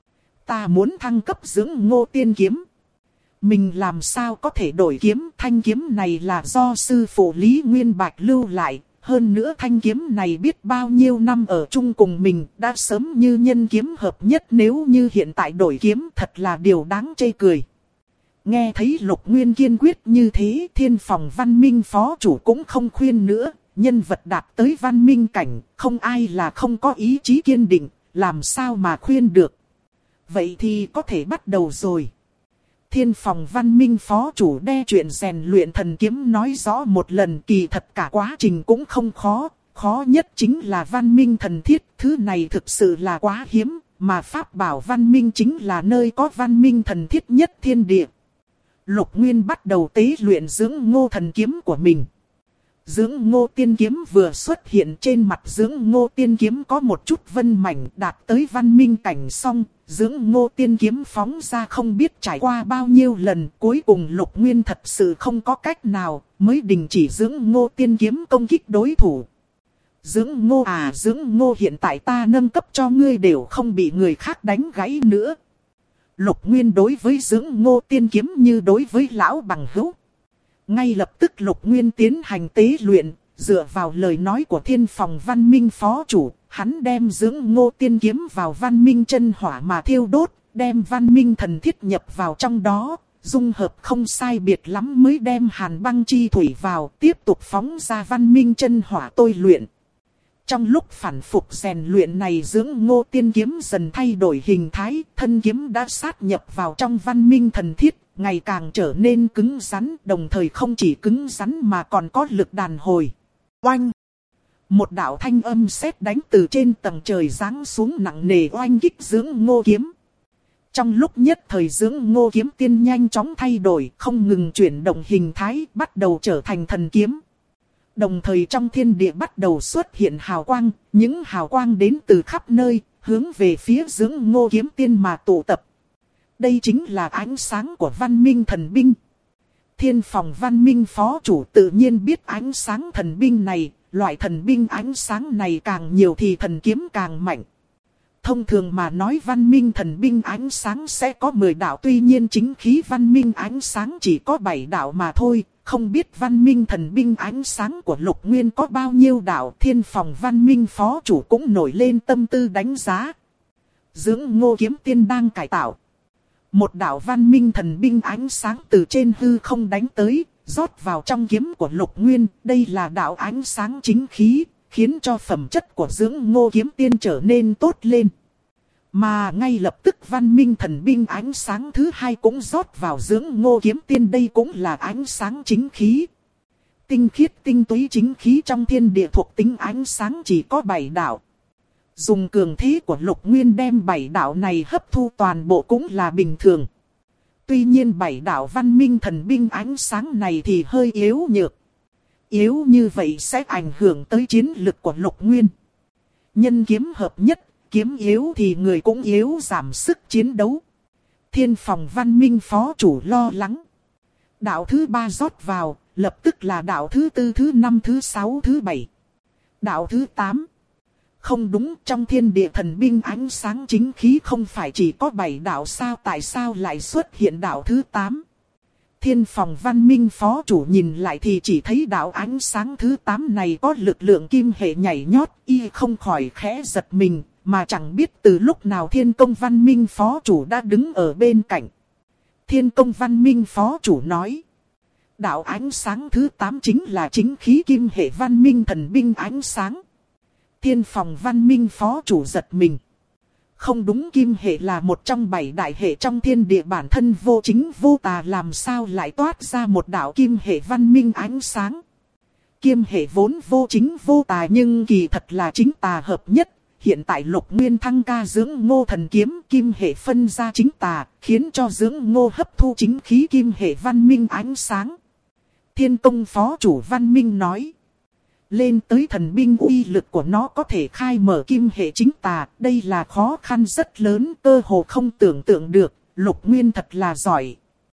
ta muốn thăng cấp dưỡng ngô tiên kiếm. Mình làm sao có thể đổi kiếm, thanh kiếm này là do sư phụ Lý Nguyên Bạch lưu lại. Hơn nữa thanh kiếm này biết bao nhiêu năm ở chung cùng mình, đã sớm như nhân kiếm hợp nhất, nếu như hiện tại đổi kiếm thật là điều đáng chê cười. Nghe thấy Lục Nguyên kiên quyết như thế, Thiên Phòng Văn Minh phó chủ cũng không khuyên nữa. Nhân vật đạt tới văn minh cảnh, không ai là không có ý chí kiên định, làm sao mà khuyên được. Vậy thì có thể bắt đầu rồi. Thiên Phòng Văn Minh phó chủ đe chuyện rèn luyện thần kiếm nói rõ một lần, kỳ thật cả quá trình cũng không khó. Khó nhất chính là văn minh thần thiết, thứ này thực sự là quá hiếm, mà pháp bảo văn minh chính là nơi có văn minh thần thiết nhất thiên địa. Lục Nguyên bắt đầu tế luyện dưỡng ngô thần kiếm của mình. Dưỡng ngô tiên kiếm vừa xuất hiện, trên mặt dưỡng ngô tiên kiếm có một chút vân mảnh, đạt tới văn minh cảnh xong. Dưỡng ngô tiên kiếm phóng ra không biết trải qua bao nhiêu lần, cuối cùng Lục Nguyên thật sự không có cách nào, mới đình chỉ dưỡng ngô tiên kiếm công kích đối thủ. Dưỡng ngô à, dưỡng ngô, hiện tại ta nâng cấp cho ngươi đều không bị người khác đánh gãy nữa. Lục Nguyên đối với dưỡng ngô tiên kiếm như đối với lão bằng hữu. Ngay lập tức Lục Nguyên tiến hành tế luyện, dựa vào lời nói của Thiên Phòng Văn Minh phó chủ, hắn đem dưỡng ngô tiên kiếm vào văn minh chân hỏa mà thiêu đốt, đem văn minh thần thiết nhập vào trong đó, dung hợp không sai biệt lắm mới đem hàn băng chi thủy vào, tiếp tục phóng ra văn minh chân hỏa tôi luyện. Trong lúc phản phục rèn luyện này, dưỡng ngô tiên kiếm dần thay đổi hình thái, thân kiếm đã sát nhập vào trong văn minh thần thiết, ngày càng trở nên cứng rắn, đồng thời không chỉ cứng rắn mà còn có lực đàn hồi. Oanh! Một đạo thanh âm sét đánh từ trên tầng trời giáng xuống nặng nề oanh kích dưỡng ngô kiếm. Trong lúc nhất thời dưỡng ngô kiếm tiên nhanh chóng thay đổi, không ngừng chuyển động hình thái, bắt đầu trở thành thần kiếm. Đồng thời trong thiên địa bắt đầu xuất hiện hào quang, những hào quang đến từ khắp nơi, hướng về phía dưỡng ngô kiếm tiên mà tụ tập. Đây chính là ánh sáng của văn minh thần binh. Thiên Phòng Văn Minh phó chủ tự nhiên biết ánh sáng thần binh này, loại thần binh ánh sáng này càng nhiều thì thần kiếm càng mạnh. Thông thường mà nói văn minh thần binh ánh sáng sẽ có 10 đạo, tuy nhiên chính khí văn minh ánh sáng chỉ có 7 đạo mà thôi. Không biết văn minh thần binh ánh sáng của Lục Nguyên có bao nhiêu đạo. Thiên Phòng Văn Minh phó chủ cũng nổi lên tâm tư đánh giá. Dưỡng ngô kiếm tiên đang cải tạo. Một đạo văn minh thần binh ánh sáng từ trên hư không đánh tới, rót vào trong kiếm của Lục Nguyên. Đây là đạo ánh sáng chính khí, khiến cho phẩm chất của dưỡng ngô kiếm tiên trở nên tốt lên. Mà ngay lập tức văn minh thần binh ánh sáng thứ hai cũng rót vào dưỡng ngô kiếm tiên, đây cũng là ánh sáng chính khí. Tinh khiết tinh túy chính khí trong thiên địa thuộc tính ánh sáng chỉ có 7 đạo. Dùng cường thế của Lục Nguyên đem 7 đạo này hấp thu toàn bộ cũng là bình thường. Tuy nhiên 7 đạo văn minh thần binh ánh sáng này thì hơi yếu nhược. Yếu như vậy sẽ ảnh hưởng tới chiến lực của Lục Nguyên. Nhân kiếm hợp nhất, kiếm yếu thì người cũng yếu, giảm sức chiến đấu. Thiên Phòng Văn Minh phó chủ lo lắng. Đạo thứ 3 rót vào, lập tức là đạo thứ 4, thứ 5, thứ 6, thứ 7. Đạo thứ 8. Không đúng, trong thiên địa thần binh ánh sáng chính khí không phải chỉ có 7 đạo sao, tại sao lại xuất hiện đạo thứ 8? Thiên Phòng Văn Minh phó chủ nhìn lại thì chỉ thấy đạo ánh sáng thứ 8 này có lực lượng kim hệ nhảy nhót, y không khỏi khẽ giật mình, mà chẳng biết từ lúc nào Thiên Công Văn Minh phó chủ đã đứng ở bên cạnh. Thiên Công Văn Minh phó chủ nói, đạo ánh sáng thứ 8 chính là chính khí kim hệ văn minh thần binh ánh sáng. Thiên Phòng Văn Minh phó chủ giật mình. Không đúng, kim hệ là một trong 7 đại hệ trong thiên địa, bản thân vô chính vô tà, làm sao lại toát ra một đạo kim hệ văn minh ánh sáng. Kim hệ vốn vô chính vô tà nhưng kỳ thật là chính tà hợp nhất. Hiện tại Lục Nguyên thăng ca dưỡng ngô thần kiếm, kim hệ phân ra chính tà, khiến cho dưỡng ngô hấp thu chính khí kim hệ văn minh ánh sáng. Thiên Công phó chủ Văn Minh nói, lên tới thần binh uy lực của nó có thể khai mở kim hệ chính tà, đây là khó khăn rất lớn, cơ hồ không tưởng tượng được, Lục Nguyên thật là giỏi.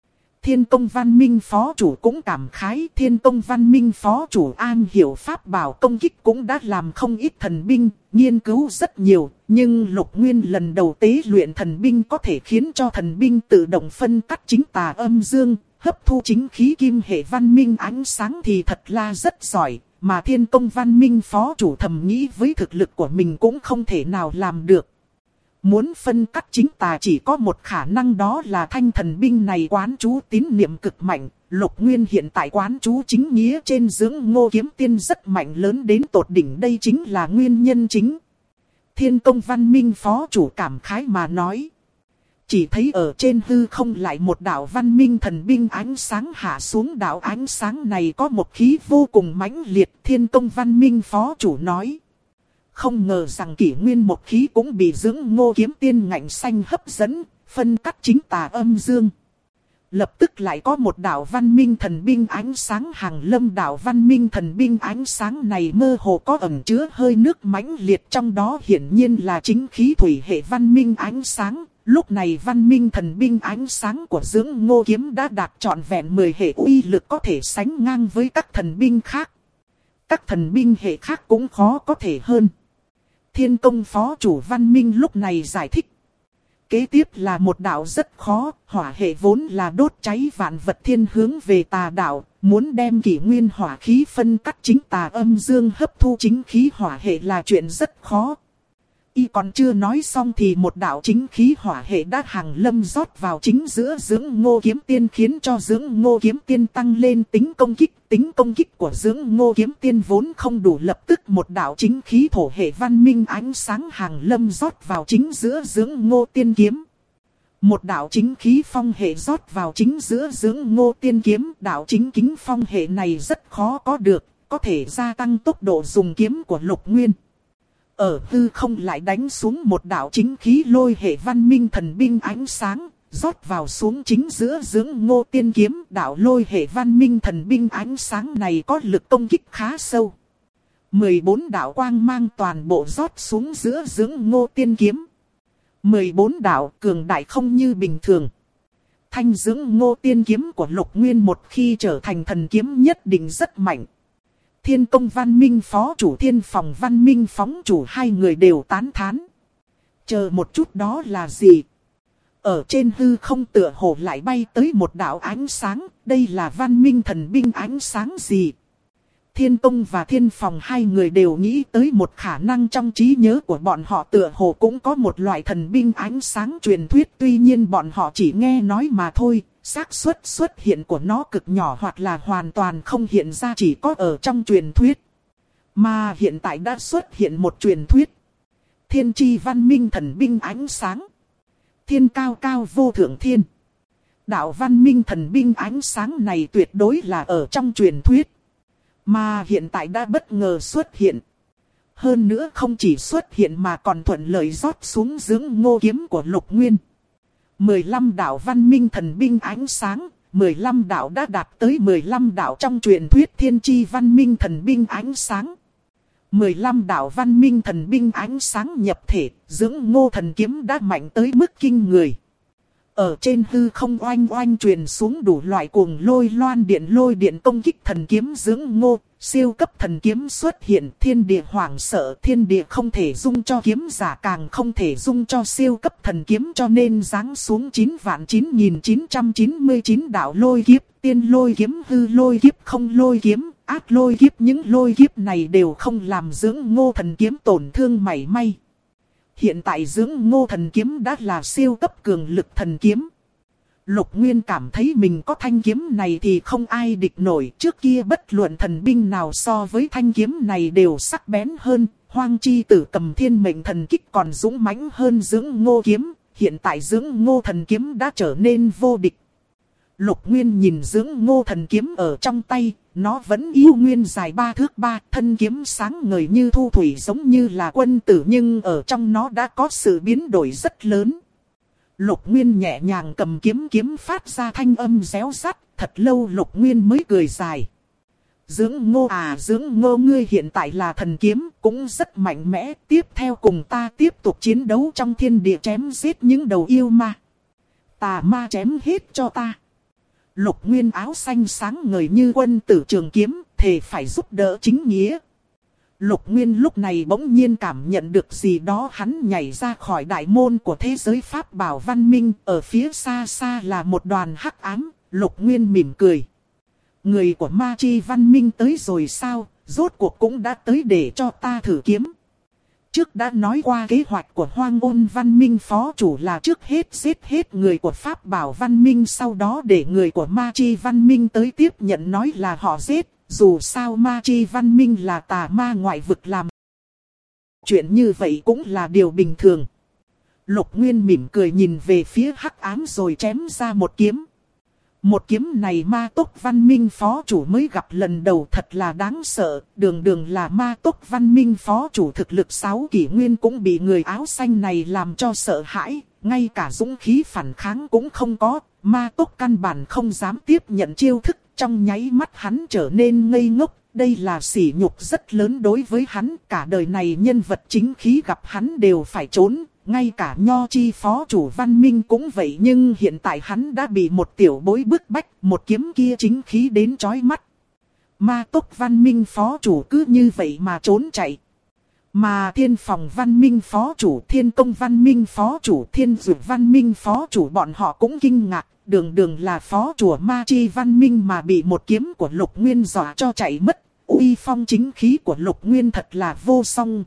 Thiên Công Văn Minh phó chủ cũng cảm khái, Thiên Công Văn Minh phó chủ an hiểu pháp bảo công kích cũng đã làm không ít thần binh, nghiên cứu rất nhiều, nhưng Lục Nguyên lần đầu tế luyện thần binh có thể khiến cho thần binh tự động phân cắt chính tà âm dương, hấp thu chính khí kim hệ văn minh ánh sáng thì thật là rất giỏi, mà Thiên Công Văn Minh phó chủ thầm nghĩ với thực lực của mình cũng không thể nào làm được. Muốn phân cắt chính tà chỉ có một khả năng, đó là thanh thần binh này quán chú tín niệm cực mạnh. Lục Nguyên hiện tại quán chú chính nghĩa trên dưỡng Ngô Kiếm Tiên rất mạnh, lớn đến tột đỉnh, đây chính là nguyên nhân chính. Thiên Công Văn Minh phó chủ cảm khái mà nói. Chỉ thấy ở trên hư không lại một đạo văn minh thần binh ánh sáng hạ xuống, đạo ánh sáng này có một khí vô cùng mãnh liệt. Thiên Công Văn Minh phó chủ nói. Không ngờ rằng kỷ nguyên một khí cũng bị dưỡng Ngô Kiếm Tiên ngạnh xanh hấp dẫn, phân cắt chính tà âm dương. Lập tức lại có một đạo văn minh thần binh ánh sáng hàng lâm, đạo văn minh thần binh ánh sáng này mơ hồ có ẩn chứa hơi nước mãnh liệt, trong đó hiển nhiên là chính khí thủy hệ văn minh ánh sáng. Lúc này văn minh thần binh ánh sáng của dưỡng Ngô Kiếm đã đạt trọn vẹn 10 hệ uy lực, có thể sánh ngang với các thần binh khác. Các thần binh hệ khác cũng khó có thể hơn. Thiên Công phó chủ Văn Minh lúc này giải thích. Kế tiếp là một đạo rất khó, hỏa hệ vốn là đốt cháy vạn vật, thiên hướng về tà đạo, muốn đem kỷ nguyên hỏa khí phân cắt chính tà âm dương, hấp thu chính khí hỏa hệ là chuyện rất khó. Y còn chưa nói xong thì một đạo chính khí hỏa hệ đã hàng lâm rót vào chính giữa dưỡng Ngô Kiếm Tiên, khiến cho dưỡng Ngô Kiếm Tiên tăng lên tính công kích. Tính công kích của dưỡng Ngô Kiếm Tiên vốn không đủ, lập tức một đạo chính khí thổ hệ văn minh ánh sáng hàng lâm rót vào chính giữa dưỡng Ngô Tiên kiếm. Một đạo chính khí phong hệ rót vào chính giữa dưỡng Ngô Tiên kiếm. Đạo chính kính phong hệ này rất khó có được, có thể gia tăng tốc độ dùng kiếm của Lục Nguyên. Ở hư không lại đánh xuống một đạo chính khí lôi hệ văn minh thần binh ánh sáng, rót vào xuống chính giữa dưỡng Ngô Tiên kiếm. Đạo lôi hệ văn minh thần binh ánh sáng này có lực công kích khá sâu. 14 đạo quang mang toàn bộ rót xuống giữa dưỡng Ngô Tiên kiếm. 14 đạo cường đại không như bình thường. Thanh dưỡng Ngô Tiên kiếm của Lục Nguyên một khi trở thành thần kiếm nhất định rất mạnh. Thiên Công Văn Minh phó chủ, Thiên Phòng Văn Minh phóng chủ, hai người đều tán thán. Chờ một chút, đó là gì? Ở trên hư không tựa hồ lại bay tới một đạo ánh sáng, đây là văn minh thần binh ánh sáng gì? Thiên Công và Thiên Phòng hai người đều nghĩ tới một khả năng, trong trí nhớ của bọn họ tựa hồ cũng có một loại thần binh ánh sáng truyền thuyết, tuy nhiên bọn họ chỉ nghe nói mà thôi. Xác suất xuất hiện của nó cực nhỏ hoặc là hoàn toàn không hiện ra, chỉ có ở trong truyền thuyết. Mà hiện tại đã xuất hiện một truyền thuyết. Thiên chi văn minh thần binh ánh sáng. Thiên cao cao vô thượng thiên. Đạo văn minh thần binh ánh sáng này tuyệt đối là ở trong truyền thuyết. Mà hiện tại đã bất ngờ xuất hiện. Hơn nữa không chỉ xuất hiện mà còn thuận lợi rót xuống dưỡng Ngô kiếm của Lục Nguyên. 15 đạo văn minh thần binh ánh sáng, 15 đạo đã đạt tới 15 đạo trong truyền thuyết thiên chi văn minh thần binh ánh sáng. 15 đạo văn minh thần binh ánh sáng nhập thể, dưỡng Ngô thần kiếm đã mạnh tới mức kinh người. Ở trên hư không oanh oanh truyền xuống đủ loại cuồng lôi lôi điện công kích thần kiếm dưỡng Ngô. Siêu cấp thần kiếm xuất hiện, thiên địa hoảng sợ, thiên địa không thể dung cho kiếm giả, càng không thể dung cho siêu cấp thần kiếm, cho nên giáng xuống 9.999 đạo lôi kiếp, tiên lôi kiếm, hư lôi kiếp, không lôi kiếm, ác lôi kiếp. Những lôi kiếp này đều không làm dưỡng Ngô thần kiếm tổn thương mảy may. Hiện tại dưỡng Ngô thần kiếm đã là siêu cấp cường lực thần kiếm. Lục Nguyên cảm thấy mình có thanh kiếm này thì không ai địch nổi. Trước kia bất luận thần binh nào so với thanh kiếm này đều sắc bén hơn. Hoang chi tử cầm thiên mệnh thần kích còn dũng mãnh hơn dưỡng Ngô kiếm. Hiện tại dưỡng Ngô thần kiếm đã trở nên vô địch. Lục Nguyên nhìn dưỡng Ngô thần kiếm ở trong tay. Nó vẫn yêu nguyên dài 3 thước 3, thân kiếm sáng ngời như thu thủy, giống như là quân tử, nhưng ở trong nó đã có sự biến đổi rất lớn. Lục Nguyên nhẹ nhàng cầm kiếm, kiếm phát ra thanh âm réo rắt, thật lâu Lục Nguyên mới cười dài. Dưỡng Ngô à, dưỡng Ngô, ngươi hiện tại là thần kiếm, cũng rất mạnh mẽ, tiếp theo cùng ta tiếp tục chiến đấu trong thiên địa, chém giết những đầu yêu ma. Tà ma chém hết cho ta. Lục Nguyên áo xanh sáng ngời như quân tử trường kiếm, thề phải giúp đỡ chính nghĩa. Lục Nguyên lúc này bỗng nhiên cảm nhận được gì đó, hắn nhảy ra khỏi đại môn của thế giới pháp bảo văn minh, ở phía xa xa là một đoàn hắc ám. Lục Nguyên mỉm cười. Người của ma chi văn minh tới rồi sao, rốt cuộc cũng đã tới để cho ta thử kiếm. Trước đã nói qua kế hoạch của Hoang Ôn văn minh phó chủ là trước hết giết hết người của pháp bảo văn minh, sau đó để người của ma chi văn minh tới tiếp nhận nói là họ giết. Dù sao ma chi văn minh là tà ma ngoại vực làm. Chuyện như vậy cũng là điều bình thường. Lục Nguyên mỉm cười nhìn về phía hắc ám rồi chém ra một kiếm. Một kiếm này ma tốc văn minh phó chủ mới gặp lần đầu, thật là đáng sợ. Đường đường là ma tốc văn minh phó chủ thực lực 6 kỷ nguyên cũng bị người áo xanh này làm cho sợ hãi. Ngay cả dũng khí phản kháng cũng không có. Ma tốc căn bản không dám tiếp nhận chiêu thức. Trong nháy mắt hắn trở nên ngây ngốc. Đây là sỉ nhục rất lớn đối với hắn. Cả đời này nhân vật chính khí gặp hắn đều phải trốn. Ngay cả Nho Chi phó chủ văn minh cũng vậy, nhưng hiện tại hắn đã bị một tiểu bối bức bách, một kiếm kia chính khí đến chói mắt. Ma tốc văn minh phó chủ cứ như vậy mà trốn chạy. Mà Thiên Phòng văn minh phó chủ, Thiên Công văn minh phó chủ, Thiên Dược văn minh phó chủ bọn họ cũng kinh ngạc. Đường đường là phó chủ Ma Chi văn minh mà bị một kiếm của Lục Nguyên dọa cho chạy mất. Uy phong chính khí của Lục Nguyên thật là vô song.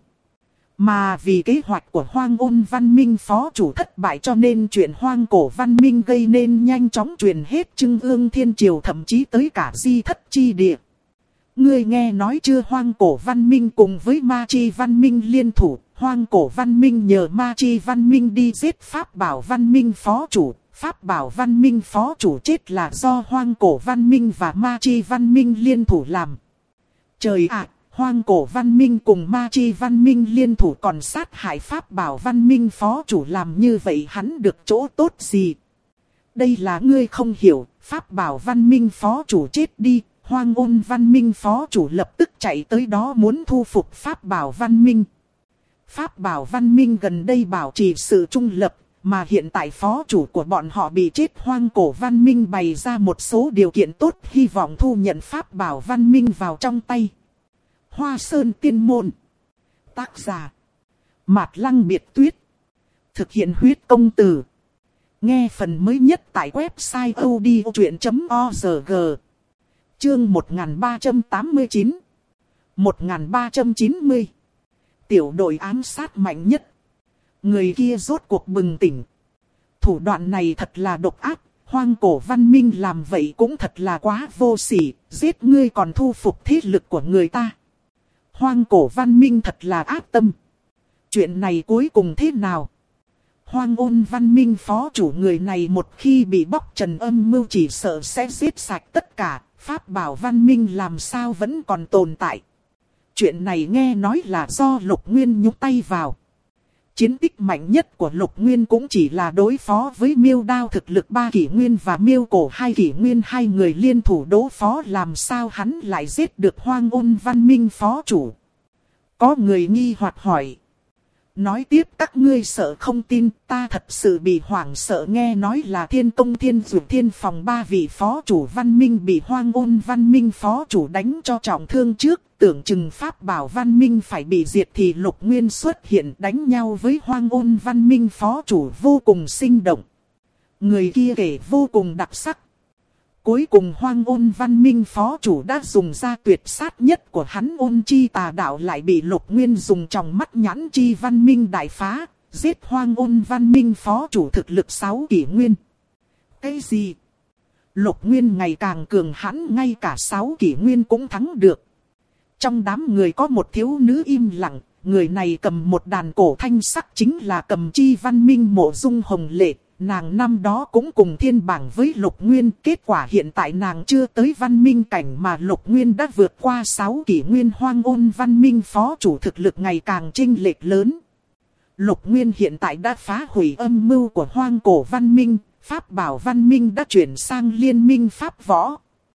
Mà vì kế hoạch của Hoang Ôn văn minh phó chủ thất bại cho nên chuyện hoang cổ văn minh gây nên nhanh chóng truyền hết Trung ương thiên triều, thậm chí tới cả di thất chi địa. Ngươi nghe nói chưa, hoang cổ văn minh cùng với ma chi văn minh liên thủ. Hoang cổ văn minh nhờ ma chi văn minh đi giết pháp bảo văn minh phó chủ. Pháp bảo văn minh phó chủ chết là do hoang cổ văn minh và ma chi văn minh liên thủ làm. Trời ạ! Hoang cổ văn minh cùng ma chi văn minh liên thủ còn sát hại pháp bảo văn minh phó chủ, làm như vậy hắn được chỗ tốt gì? Đây là ngươi không hiểu, pháp bảo văn minh phó chủ chết đi, Hoang Ôn văn minh phó chủ lập tức chạy tới đó muốn thu phục pháp bảo văn minh. Pháp bảo văn minh gần đây bảo trì sự trung lập, mà hiện tại phó chủ của bọn họ bị chết, hoang cổ văn minh bày ra một số điều kiện tốt, hy vọng thu nhận pháp bảo văn minh vào trong tay. Hoa Sơn Tiên Môn. Tác giả Mạt Lăng Biệt Tuyết. Thực hiện huyết công từ. Nghe phần mới nhất tại website odchuyện.org. Chương 1389 1390. Tiểu đội ám sát mạnh nhất. Người kia rốt cuộc bừng tỉnh. Thủ đoạn này thật là độc ác. Hoang cổ văn minh làm vậy cũng thật là quá vô sỉ. Giết ngươi còn thu phục thế lực của người ta. Hoang cổ văn minh thật là ác tâm. Chuyện này cuối cùng thế nào? Hoang Ôn văn minh phó chủ người này một khi bị bóc trần âm mưu chỉ sợ sẽ giết sạch tất cả. Pháp bảo văn minh làm sao vẫn còn tồn tại. Chuyện này nghe nói là do Lục Nguyên nhúng tay vào. Chiến tích mạnh nhất của Lục Nguyên cũng chỉ là đối phó với Miêu Đao thực lực 3 kỷ nguyên và Miêu Cổ 2 kỷ nguyên, hai người liên thủ đối phó, làm sao hắn lại giết được Hoang Ôn văn minh phó chủ. Có người nghi hoặc hỏi. Nói tiếp, các ngươi sợ không tin, ta thật sự bị hoảng sợ, nghe nói là Thiên Công, Thiên Dược, Thiên Phòng 3 vị phó chủ văn minh bị Hoang Ôn văn minh phó chủ đánh cho trọng thương trước. Tưởng chừng pháp bảo văn minh phải bị diệt thì Lục Nguyên xuất hiện đánh nhau với Hoang Ôn văn minh phó chủ vô cùng sinh động. Người kia kể vô cùng đặc sắc. Cuối cùng Hoang Ôn văn minh phó chủ đã dùng ra tuyệt sát nhất của hắn Ôn Chi Tà Đạo, lại bị Lục Nguyên dùng trong mắt nhãn chi văn minh đại phá, giết Hoang Ôn văn minh phó chủ thực lực 6 kỷ nguyên. Cái gì? Lục Nguyên ngày càng cường hãn, ngay cả 6 kỷ nguyên cũng thắng được. Trong đám người có một thiếu nữ im lặng, người này cầm một đàn cổ thanh sắc, chính là Cầm Chi văn minh Mộ Dung Hồng Lệ. Nàng năm đó cũng cùng thiên bảng với Lục Nguyên, kết quả hiện tại nàng chưa tới văn minh cảnh mà Lục Nguyên đã vượt qua 6 kỷ nguyên. Hoang Ôn văn minh phó chủ thực lực ngày càng chênh lệch lớn. Lục Nguyên hiện tại đã phá hủy âm mưu của hoang cổ văn minh, pháp bảo văn minh đã chuyển sang liên minh pháp võ.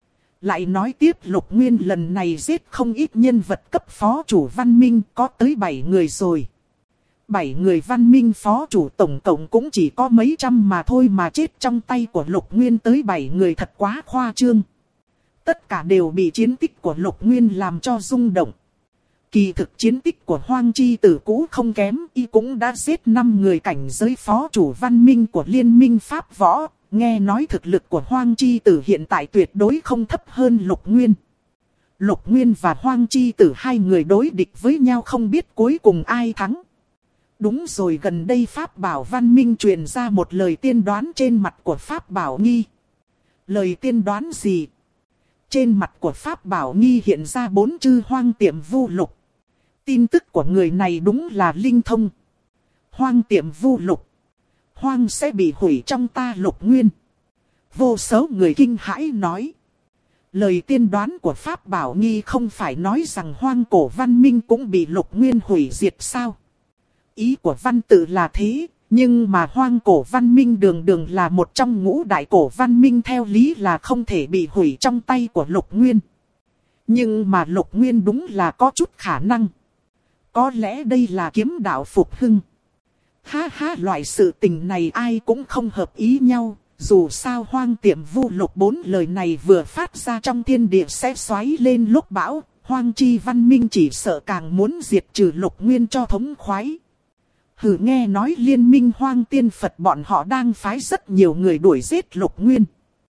Lại nói tiếp, Lục Nguyên lần này giết không ít nhân vật cấp phó chủ văn minh, có tới 7 người rồi. 7 người văn minh phó chủ tổng cộng cũng chỉ có mấy trăm mà thôi mà chết trong tay của Lục Nguyên tới 7 người thật quá khoa trương. Tất cả đều bị chiến tích của Lục Nguyên làm cho rung động. Kỳ thực chiến tích của Hoang Chi Tử cũ không kém, y cũng đã giết 5 người cảnh giới phó chủ văn minh của Liên minh Pháp Võ. Nghe nói thực lực của Hoang Chi Tử hiện tại tuyệt đối không thấp hơn Lục Nguyên. Lục Nguyên và Hoang Chi Tử hai người đối địch với nhau không biết cuối cùng ai thắng. Đúng rồi, gần đây Pháp Bảo Văn Minh truyền ra một lời tiên đoán trên mặt của Pháp Bảo Nghi. Lời tiên đoán gì? Trên mặt của Pháp Bảo Nghi hiện ra 4 chữ Hoang Tiệm Vu Lục. Tin tức của người này đúng là linh thông. Hoang Tiệm Vu Lục. Hoang sẽ bị hủy trong ta Lục Nguyên. Vô số người kinh hãi nói. Lời tiên đoán của Pháp Bảo Nghi không phải nói rằng Hoang Cổ Văn Minh cũng bị Lục Nguyên hủy diệt sao? Ý của văn tự là thế, nhưng mà Hoang Cổ Văn Minh đường đường là một trong ngũ đại cổ văn minh theo lý là không thể bị hủy trong tay của Lục Nguyên. Nhưng mà Lục Nguyên đúng là có chút khả năng. Có lẽ đây là kiếm đạo phục hưng. Ha ha, loại sự tình này ai cũng không hợp ý nhau. Dù sao Hoang Tiệm Vu Lục 4 lời này vừa phát ra trong thiên địa sẽ xoáy lên lúc bão. Hoang Chi Văn Minh chỉ sợ càng muốn diệt trừ Lục Nguyên cho thống khoái. Hừ, nghe nói Liên minh Hoang Tiên Phật bọn họ đang phái rất nhiều người đuổi giết Lục Nguyên.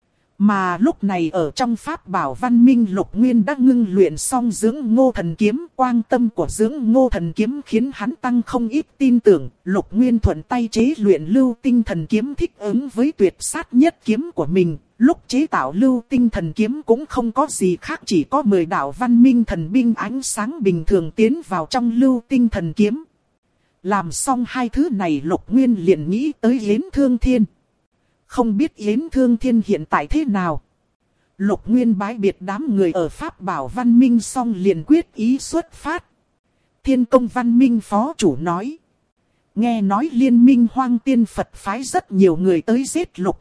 Mà lúc này ở trong Pháp Bảo Văn Minh Lục Nguyên đã ngưng luyện xong Dưỡng Ngô Thần Kiếm. Quang tâm của Dưỡng Ngô Thần Kiếm khiến hắn tăng không ít tin tưởng. Lục Nguyên thuận tay chế luyện Lưu Tinh Thần Kiếm thích ứng với tuyệt sát nhất kiếm của mình. Lúc chế tạo Lưu Tinh Thần Kiếm cũng không có gì khác, chỉ có 10 đạo văn minh thần binh ánh sáng bình thường tiến vào trong Lưu Tinh Thần Kiếm. Làm xong hai thứ này Lục Nguyên liền nghĩ tới Yến Thương Thiên. Không biết Yến Thương Thiên hiện tại thế nào? Lục Nguyên bái biệt đám người ở Pháp Bảo Văn Minh xong liền quyết ý xuất phát. Thiên Công Văn Minh phó chủ nói. Nghe nói Liên minh Hoang Tiên Phật phái rất nhiều người tới giết Lục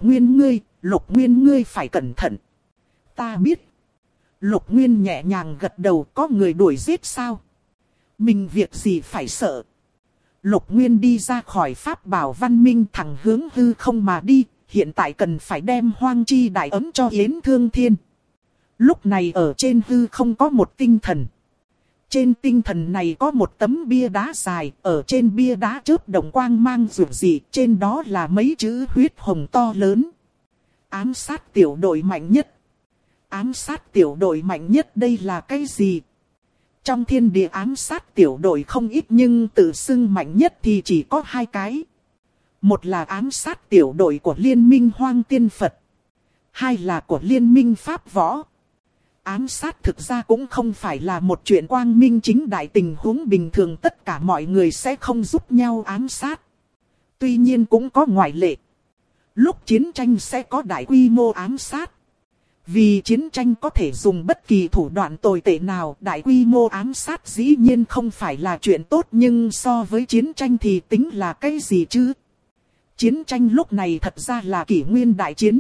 Nguyên ngươi phải cẩn thận. Ta biết. Lục Nguyên nhẹ nhàng gật đầu, có người đuổi giết sao? Mình việc gì phải sợ? Lục Nguyên đi ra khỏi Pháp Bảo Văn Minh thẳng hướng hư không mà đi. Hiện tại cần phải đem Hoang Chi Đại Ấm cho Yến Thương Thiên. Lúc này ở trên hư không có một tinh thần. Trên tinh thần này có một tấm bia đá dài. Ở trên bia đá chớp đồng quang mang rực rỡ. Trên đó là mấy chữ huyết hồng to lớn. Ám sát tiểu đội mạnh nhất. Ám sát tiểu đội mạnh nhất đây là cái gì? Trong thiên địa ám sát tiểu đội không ít nhưng tự xưng mạnh nhất thì chỉ có 2 cái. Một là ám sát tiểu đội của Liên minh Hoang Tiên Phật. 2 là của Liên minh Pháp Võ. Ám sát thực ra cũng không phải là một chuyện quang minh chính đại, tình huống bình thường tất cả mọi người sẽ không giúp nhau ám sát. Tuy nhiên cũng có ngoại lệ. Lúc chiến tranh sẽ có đại quy mô ám sát. Vì chiến tranh có thể dùng bất kỳ thủ đoạn tồi tệ nào, đại quy mô ám sát dĩ nhiên không phải là chuyện tốt, nhưng so với chiến tranh thì tính là cái gì chứ? Chiến tranh lúc này thật ra là kỷ nguyên đại chiến.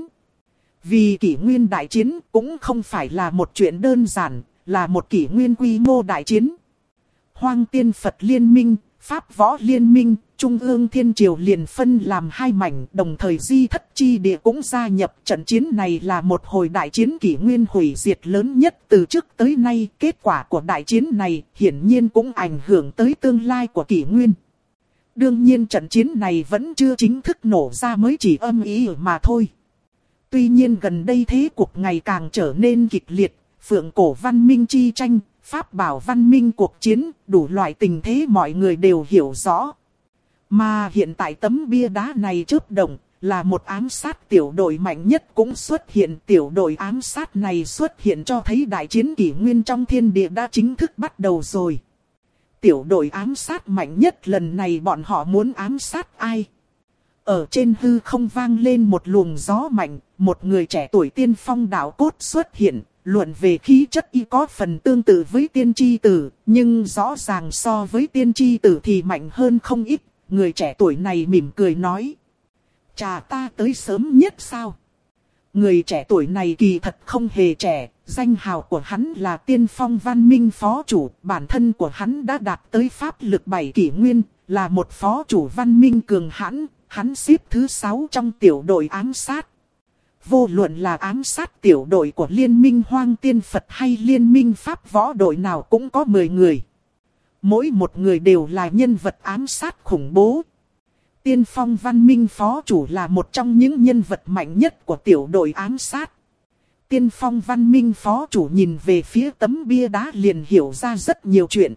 Vì kỷ nguyên đại chiến cũng không phải là một chuyện đơn giản, là một kỷ nguyên quy mô đại chiến. Hoang Tiên Phật Liên minh, Pháp Võ Liên minh, Trung ương Thiên Triều liền phân làm 2 mảnh, đồng thời Di Thất Chi Địa cũng gia nhập. Trận chiến này là một hồi đại chiến kỷ nguyên hủy diệt lớn nhất từ trước tới nay. Kết quả của đại chiến này hiển nhiên cũng ảnh hưởng tới tương lai của kỷ nguyên. Đương nhiên trận chiến này vẫn chưa chính thức nổ ra, mới chỉ âm ý mà thôi. Tuy nhiên gần đây thế cục ngày càng trở nên kịch liệt, Phượng Cổ Văn Minh chi tranh, Pháp Bảo Văn Minh cuộc chiến, đủ loại tình thế mọi người đều hiểu rõ. Mà hiện tại tấm bia đá này chớp động, là một ám sát tiểu đội mạnh nhất cũng xuất hiện. Tiểu đội ám sát này xuất hiện cho thấy đại chiến kỷ nguyên trong thiên địa đã chính thức bắt đầu rồi. Tiểu đội ám sát mạnh nhất lần này bọn họ muốn ám sát ai? Ở trên hư không vang lên một luồng gió mạnh, một người trẻ tuổi tiên phong đạo cốt xuất hiện. Luận về khí chất y có phần tương tự với tiên tri tử, nhưng rõ ràng so với tiên tri tử thì mạnh hơn không ít. Người trẻ tuổi này mỉm cười nói. Chà, ta tới sớm nhất sao? Người trẻ tuổi này kỳ thật không hề trẻ, danh hào của hắn là Tiên Phong Văn Minh phó chủ, bản thân của hắn đã đạt tới pháp lực 7 kỷ nguyên, là một phó chủ văn minh cường hãn, hắn xếp thứ 6 trong tiểu đội ám sát. Vô luận là ám sát tiểu đội của Liên minh Hoang Tiên Phật hay Liên minh Pháp võ đội nào cũng có 10 người. Mỗi một người đều là nhân vật ám sát khủng bố. Tiên Phong Văn Minh phó chủ là một trong những nhân vật mạnh nhất của tiểu đội ám sát. Tiên Phong Văn Minh phó chủ nhìn về phía tấm bia đá liền hiểu ra rất nhiều chuyện.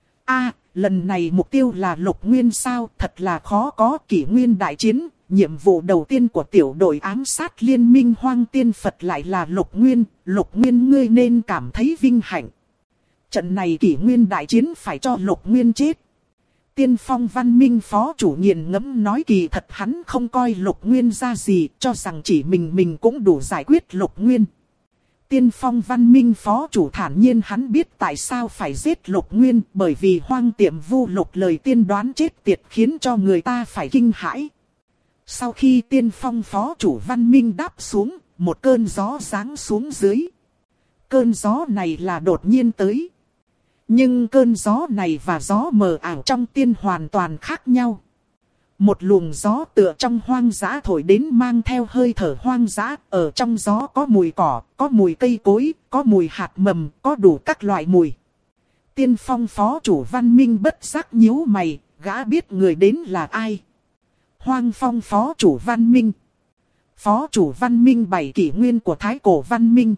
Lần này mục tiêu là Lục Nguyên sao, thật là khó có. Kỷ nguyên đại chiến, nhiệm vụ đầu tiên của tiểu đội ám sát Liên minh Hoang Tiên Phật lại là Lục Nguyên. Lục Nguyên ngươi nên cảm thấy vinh hạnh. Trận này kỷ nguyên đại chiến phải cho Lục Nguyên chết. Tiên Phong Văn Minh phó chủ nghiền ngẫm nói, kỳ thật hắn không coi Lục Nguyên ra gì, cho rằng chỉ mình cũng đủ giải quyết Lục Nguyên. Tiên Phong Văn Minh phó chủ thản nhiên hắn biết tại sao phải giết Lục Nguyên, bởi vì Hoang Tiệm Vu Lục lời tiên đoán chết tiệt khiến cho người ta phải kinh hãi. Sau khi Tiên Phong phó chủ Văn Minh đáp xuống, một cơn gió giáng xuống dưới. Cơn gió này là đột nhiên tới. Nhưng cơn gió này và gió mờ ảo trong tiên hoàn toàn khác nhau. Một luồng gió tựa trong hoang dã thổi đến mang theo hơi thở hoang dã. Ở trong gió có mùi cỏ, có mùi cây cối, có mùi hạt mầm, có đủ các loại mùi. Tiên Phong phó chủ Văn Minh bất giác nhíu mày, gã biết người đến là ai. Hoang Phong phó chủ Văn Minh. Phó chủ Văn Minh 7 kỷ nguyên của Thái Cổ Văn Minh.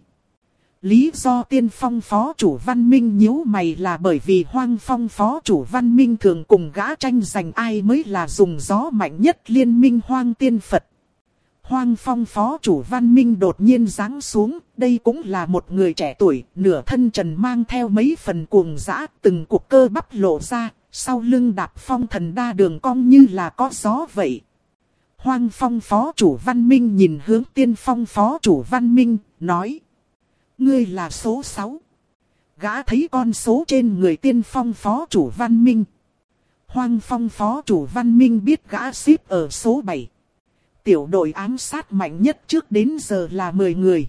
Lý do Tiên Phong phó chủ Văn Minh nhíu mày là bởi vì Hoang Phong phó chủ Văn Minh thường cùng gã tranh giành ai mới là dùng gió mạnh nhất Liên minh Hoang Tiên Phật. Hoang Phong phó chủ Văn Minh đột nhiên giáng xuống, đây cũng là một người trẻ tuổi, nửa thân trần mang theo mấy phần cuồng dã, từng cục cơ bắp lộ ra, sau lưng đạp phong thần đa đường cong như là có gió vậy. Hoang Phong phó chủ Văn Minh nhìn hướng Tiên Phong phó chủ Văn Minh, nói: ngươi là số 6. Gã thấy con số trên người Tiên Phong phó chủ Văn Minh. Hoang Phong phó chủ Văn Minh biết gã xếp ở số 7. Tiểu đội ám sát mạnh nhất trước đến giờ là 10 người.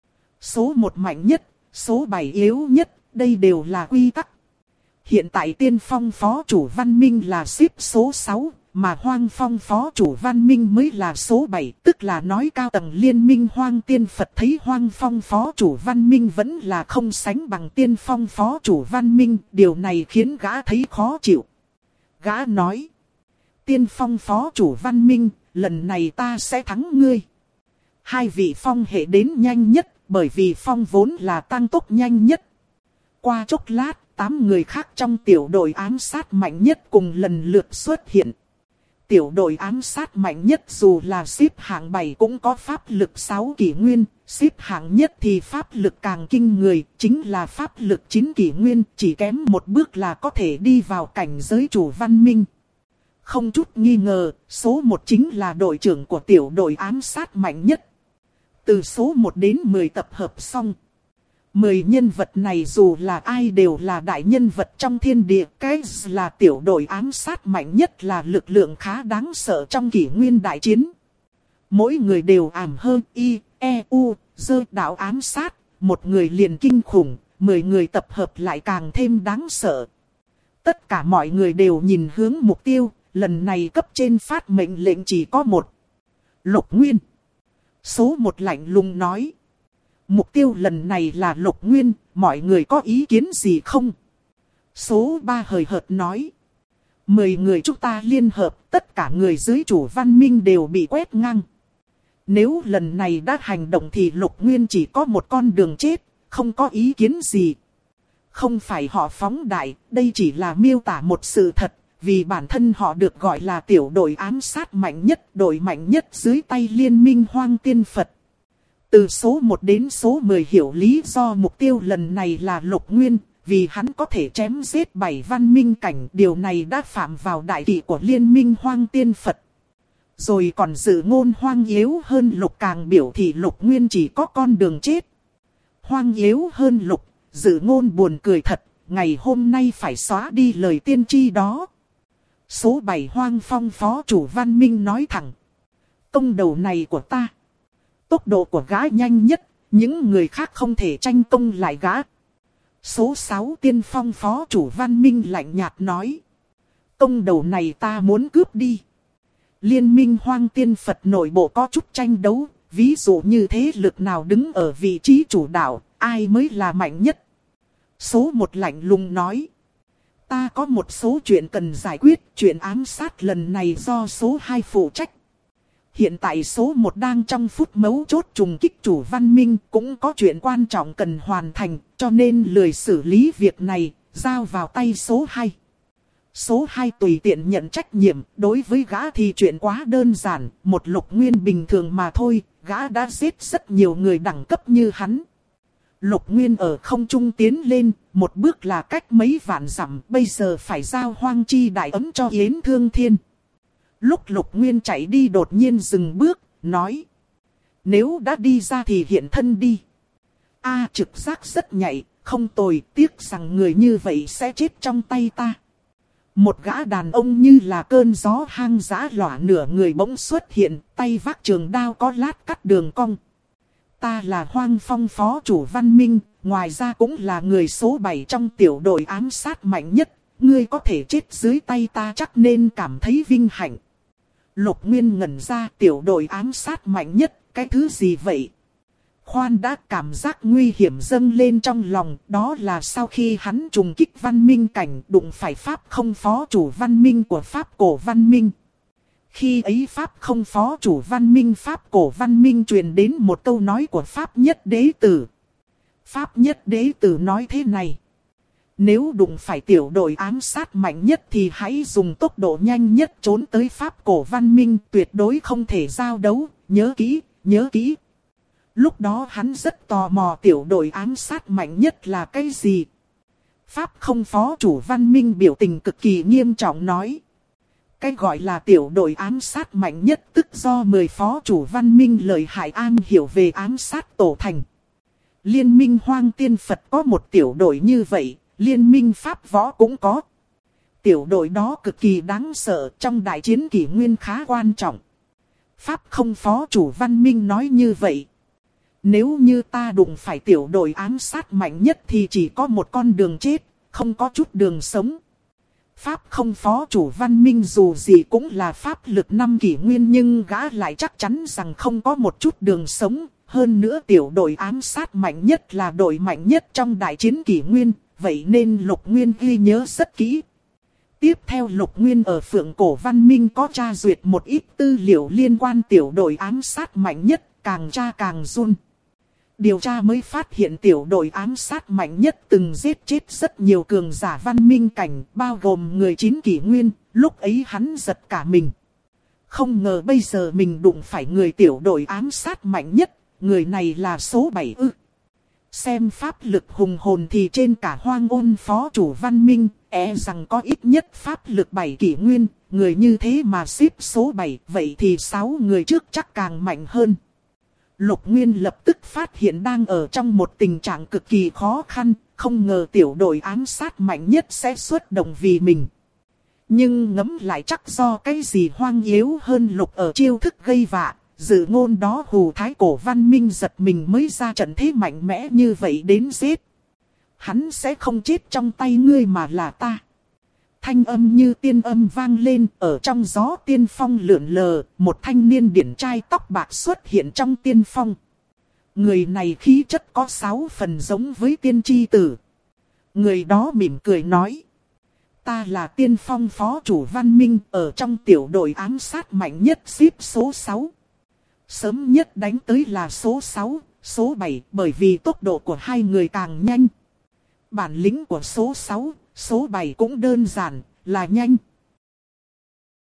Số 1 mạnh nhất, số 7 yếu nhất, đây đều là quy tắc. Hiện tại Tiên Phong phó chủ Văn Minh là xếp số 6. Mà Hoang Phong phó chủ Văn Minh mới là số 7, tức là nói cao tầng Liên minh Hoang Tiên Phật thấy Hoang Phong phó chủ Văn Minh vẫn là không sánh bằng Tiên Phong phó chủ Văn Minh, điều này khiến gã thấy khó chịu. Gã nói: Tiên Phong phó chủ Văn Minh, lần này ta sẽ thắng ngươi. Hai vị phong hệ đến nhanh nhất, bởi vì phong vốn là tăng tốc nhanh nhất. Qua chốc lát, 8 người khác trong tiểu đội ám sát mạnh nhất cùng lần lượt xuất hiện. Tiểu đội ám sát mạnh nhất dù là xếp hạng 7 cũng có pháp lực 6 kỷ nguyên, xếp hạng nhất thì pháp lực càng kinh người, chính là pháp lực 9 kỷ nguyên, chỉ kém một bước là có thể đi vào cảnh giới chủ văn minh. Không chút nghi ngờ, số 1 chính là đội trưởng của tiểu đội ám sát mạnh nhất. Từ số 1 đến 10 tập hợp xong. 10 nhân vật này dù là ai đều là đại nhân vật trong thiên địa. Cái là tiểu đội ám sát mạnh nhất là lực lượng khá đáng sợ trong kỷ nguyên đại chiến. Mỗi người đều ảm hơn y, e, u, dơ đạo ám sát. Một người liền kinh khủng, 10 người tập hợp lại càng thêm đáng sợ. Tất cả mọi người đều nhìn hướng mục tiêu. Lần này cấp trên phát mệnh lệnh chỉ có một. Lục Nguyên. Số 1 lạnh lùng nói. Mục tiêu lần này là Lục Nguyên, mọi người có ý kiến gì không? Số 3 hời hợt nói. 10 người chúng ta liên hợp, tất cả người dưới chủ văn minh đều bị quét ngang. Nếu lần này đã hành động thì Lục Nguyên chỉ có một con đường chết, không có ý kiến gì. Không phải họ phóng đại, đây chỉ là miêu tả một sự thật, vì bản thân họ được gọi là tiểu đội ám sát mạnh nhất, đội mạnh nhất dưới tay Liên minh Hoang Tiên Phật. Từ số 1 đến số 10 hiểu lý do mục tiêu lần này là Lục Nguyên, vì hắn có thể chém giết 7 văn minh cảnh, điều này đã phạm vào đại kỵ của Liên minh Hoang Tiên Phật. Rồi còn dự ngôn hoang yếu hơn Lục càng biểu thị Lục Nguyên chỉ có con đường chết. Hoang yếu hơn Lục, dự ngôn buồn cười thật, ngày hôm nay phải xóa đi lời tiên tri đó. Số 7 Hoang Phong phó chủ Văn Minh nói thẳng. Công đầu này của ta. Tốc độ của gã nhanh nhất, những người khác không thể tranh công lại gã. Số 6 Tiên Phong phó chủ Văn Minh lạnh nhạt nói. Công đầu này ta muốn cướp đi. Liên minh Hoang Tiên Phật nội bộ có chút tranh đấu, ví dụ như thế lực nào đứng ở vị trí chủ đạo, ai mới là mạnh nhất. Số 1 lạnh lùng nói. Ta có một số chuyện cần giải quyết, chuyện ám sát lần này do số 2 phụ trách. Hiện tại số 1 đang trong phút mấu chốt trùng kích chủ văn minh, cũng có chuyện quan trọng cần hoàn thành, cho nên lười xử lý việc này, giao vào tay số 2. Số 2 tùy tiện nhận trách nhiệm, đối với gã thì chuyện quá đơn giản, một Lục Nguyên bình thường mà thôi, gã đã giết rất nhiều người đẳng cấp như hắn. Lục Nguyên ở không trung tiến lên, một bước là cách mấy vạn dặm, bây giờ phải giao Hoang Chi Đại Ấm cho Yến Thương Thiên. Lúc Lục Nguyên chạy đi đột nhiên dừng bước, nói. Nếu đã đi ra thì hiện thân đi. Trực giác rất nhạy, không tồi, tiếc rằng người như vậy sẽ chết trong tay ta. Một gã đàn ông như là cơn gió hang dã lỏa nửa người bỗng xuất hiện, tay vác trường đao có lát cắt đường cong. Ta là Hoang Phong phó chủ văn minh, ngoài ra cũng là người số 7 trong tiểu đội ám sát mạnh nhất. Ngươi có thể chết dưới tay ta chắc nên cảm thấy vinh hạnh. Lục Nguyên ngẩn ra, tiểu đội ám sát mạnh nhất, cái thứ gì vậy? Khoan đã, cảm giác nguy hiểm dâng lên trong lòng, đó là sau khi hắn trùng kích văn minh cảnh đụng phải Pháp không phó chủ văn minh của Pháp cổ văn minh. Khi ấy Pháp không phó chủ văn minh Pháp cổ văn minh truyền đến một câu nói của Pháp nhất đế tử. Pháp nhất đế tử nói thế này. Nếu đụng phải tiểu đội ám sát mạnh nhất thì hãy dùng tốc độ nhanh nhất trốn tới Pháp cổ văn minh, tuyệt đối không thể giao đấu, nhớ kỹ, nhớ kỹ. Lúc đó hắn rất tò mò tiểu đội ám sát mạnh nhất là cái gì. Pháp không phó chủ văn minh biểu tình cực kỳ nghiêm trọng nói. Cái gọi là tiểu đội ám sát mạnh nhất tức do 10 phó chủ văn minh lợi hại am hiểu về ám sát tổ thành. Liên minh Hoang Tiên Phật có một tiểu đội như vậy, liên minh Pháp võ cũng có. Tiểu đội đó cực kỳ đáng sợ, trong đại chiến kỷ nguyên khá quan trọng. Pháp không phó chủ văn minh nói như vậy. Nếu như ta đụng phải tiểu đội ám sát mạnh nhất thì chỉ có một con đường chết, không có chút đường sống. Pháp không phó chủ văn minh dù gì cũng là pháp lực 5 kỷ nguyên nhưng gã lại chắc chắn rằng không có một chút đường sống. Hơn nữa tiểu đội ám sát mạnh nhất là đội mạnh nhất trong đại chiến kỷ nguyên, vậy nên Lục Nguyên ghi nhớ rất kỹ. Tiếp theo Lục Nguyên ở Phượng Cổ Văn Minh có tra duyệt một ít tư liệu liên quan tiểu đội ám sát mạnh nhất, càng tra càng run. Điều tra mới phát hiện tiểu đội ám sát mạnh nhất từng giết chết rất nhiều cường giả văn minh cảnh, bao gồm người 9 kỷ nguyên, lúc ấy hắn giật cả mình. Không ngờ bây giờ mình đụng phải người tiểu đội ám sát mạnh nhất, người này là số 7 ư. Xem pháp lực hùng hồn thì trên cả Hoang Ôn phó chủ văn minh, rằng có ít nhất pháp lực 7 kỷ nguyên, người như thế mà xếp số 7, vậy thì 6 người trước chắc càng mạnh hơn. Lục Nguyên lập tức phát hiện đang ở trong một tình trạng cực kỳ khó khăn, không ngờ tiểu đội ám sát mạnh nhất sẽ xuất động vì mình. Nhưng ngẫm lại chắc do cái gì hoang yếu hơn Lục ở chiêu thức gây vạ, dự ngôn đó hù thái cổ văn minh giật mình mới ra trận thế mạnh mẽ như vậy đến giết. Hắn sẽ không chết trong tay ngươi mà là ta. Thanh âm như tiên âm vang lên, ở trong gió tiên phong lượn lờ, một thanh niên điển trai tóc bạc xuất hiện trong tiên phong. Người này khí chất có 6 phần giống với tiên tri tử. Người đó mỉm cười nói. Ta là tiên phong phó chủ văn minh, ở trong tiểu đội ám sát mạnh nhất xếp số 6. Sớm nhất đánh tới là số 6, số 7, bởi vì tốc độ của hai người càng nhanh. Bản lĩnh của số 6, số 7 cũng đơn giản, là nhanh.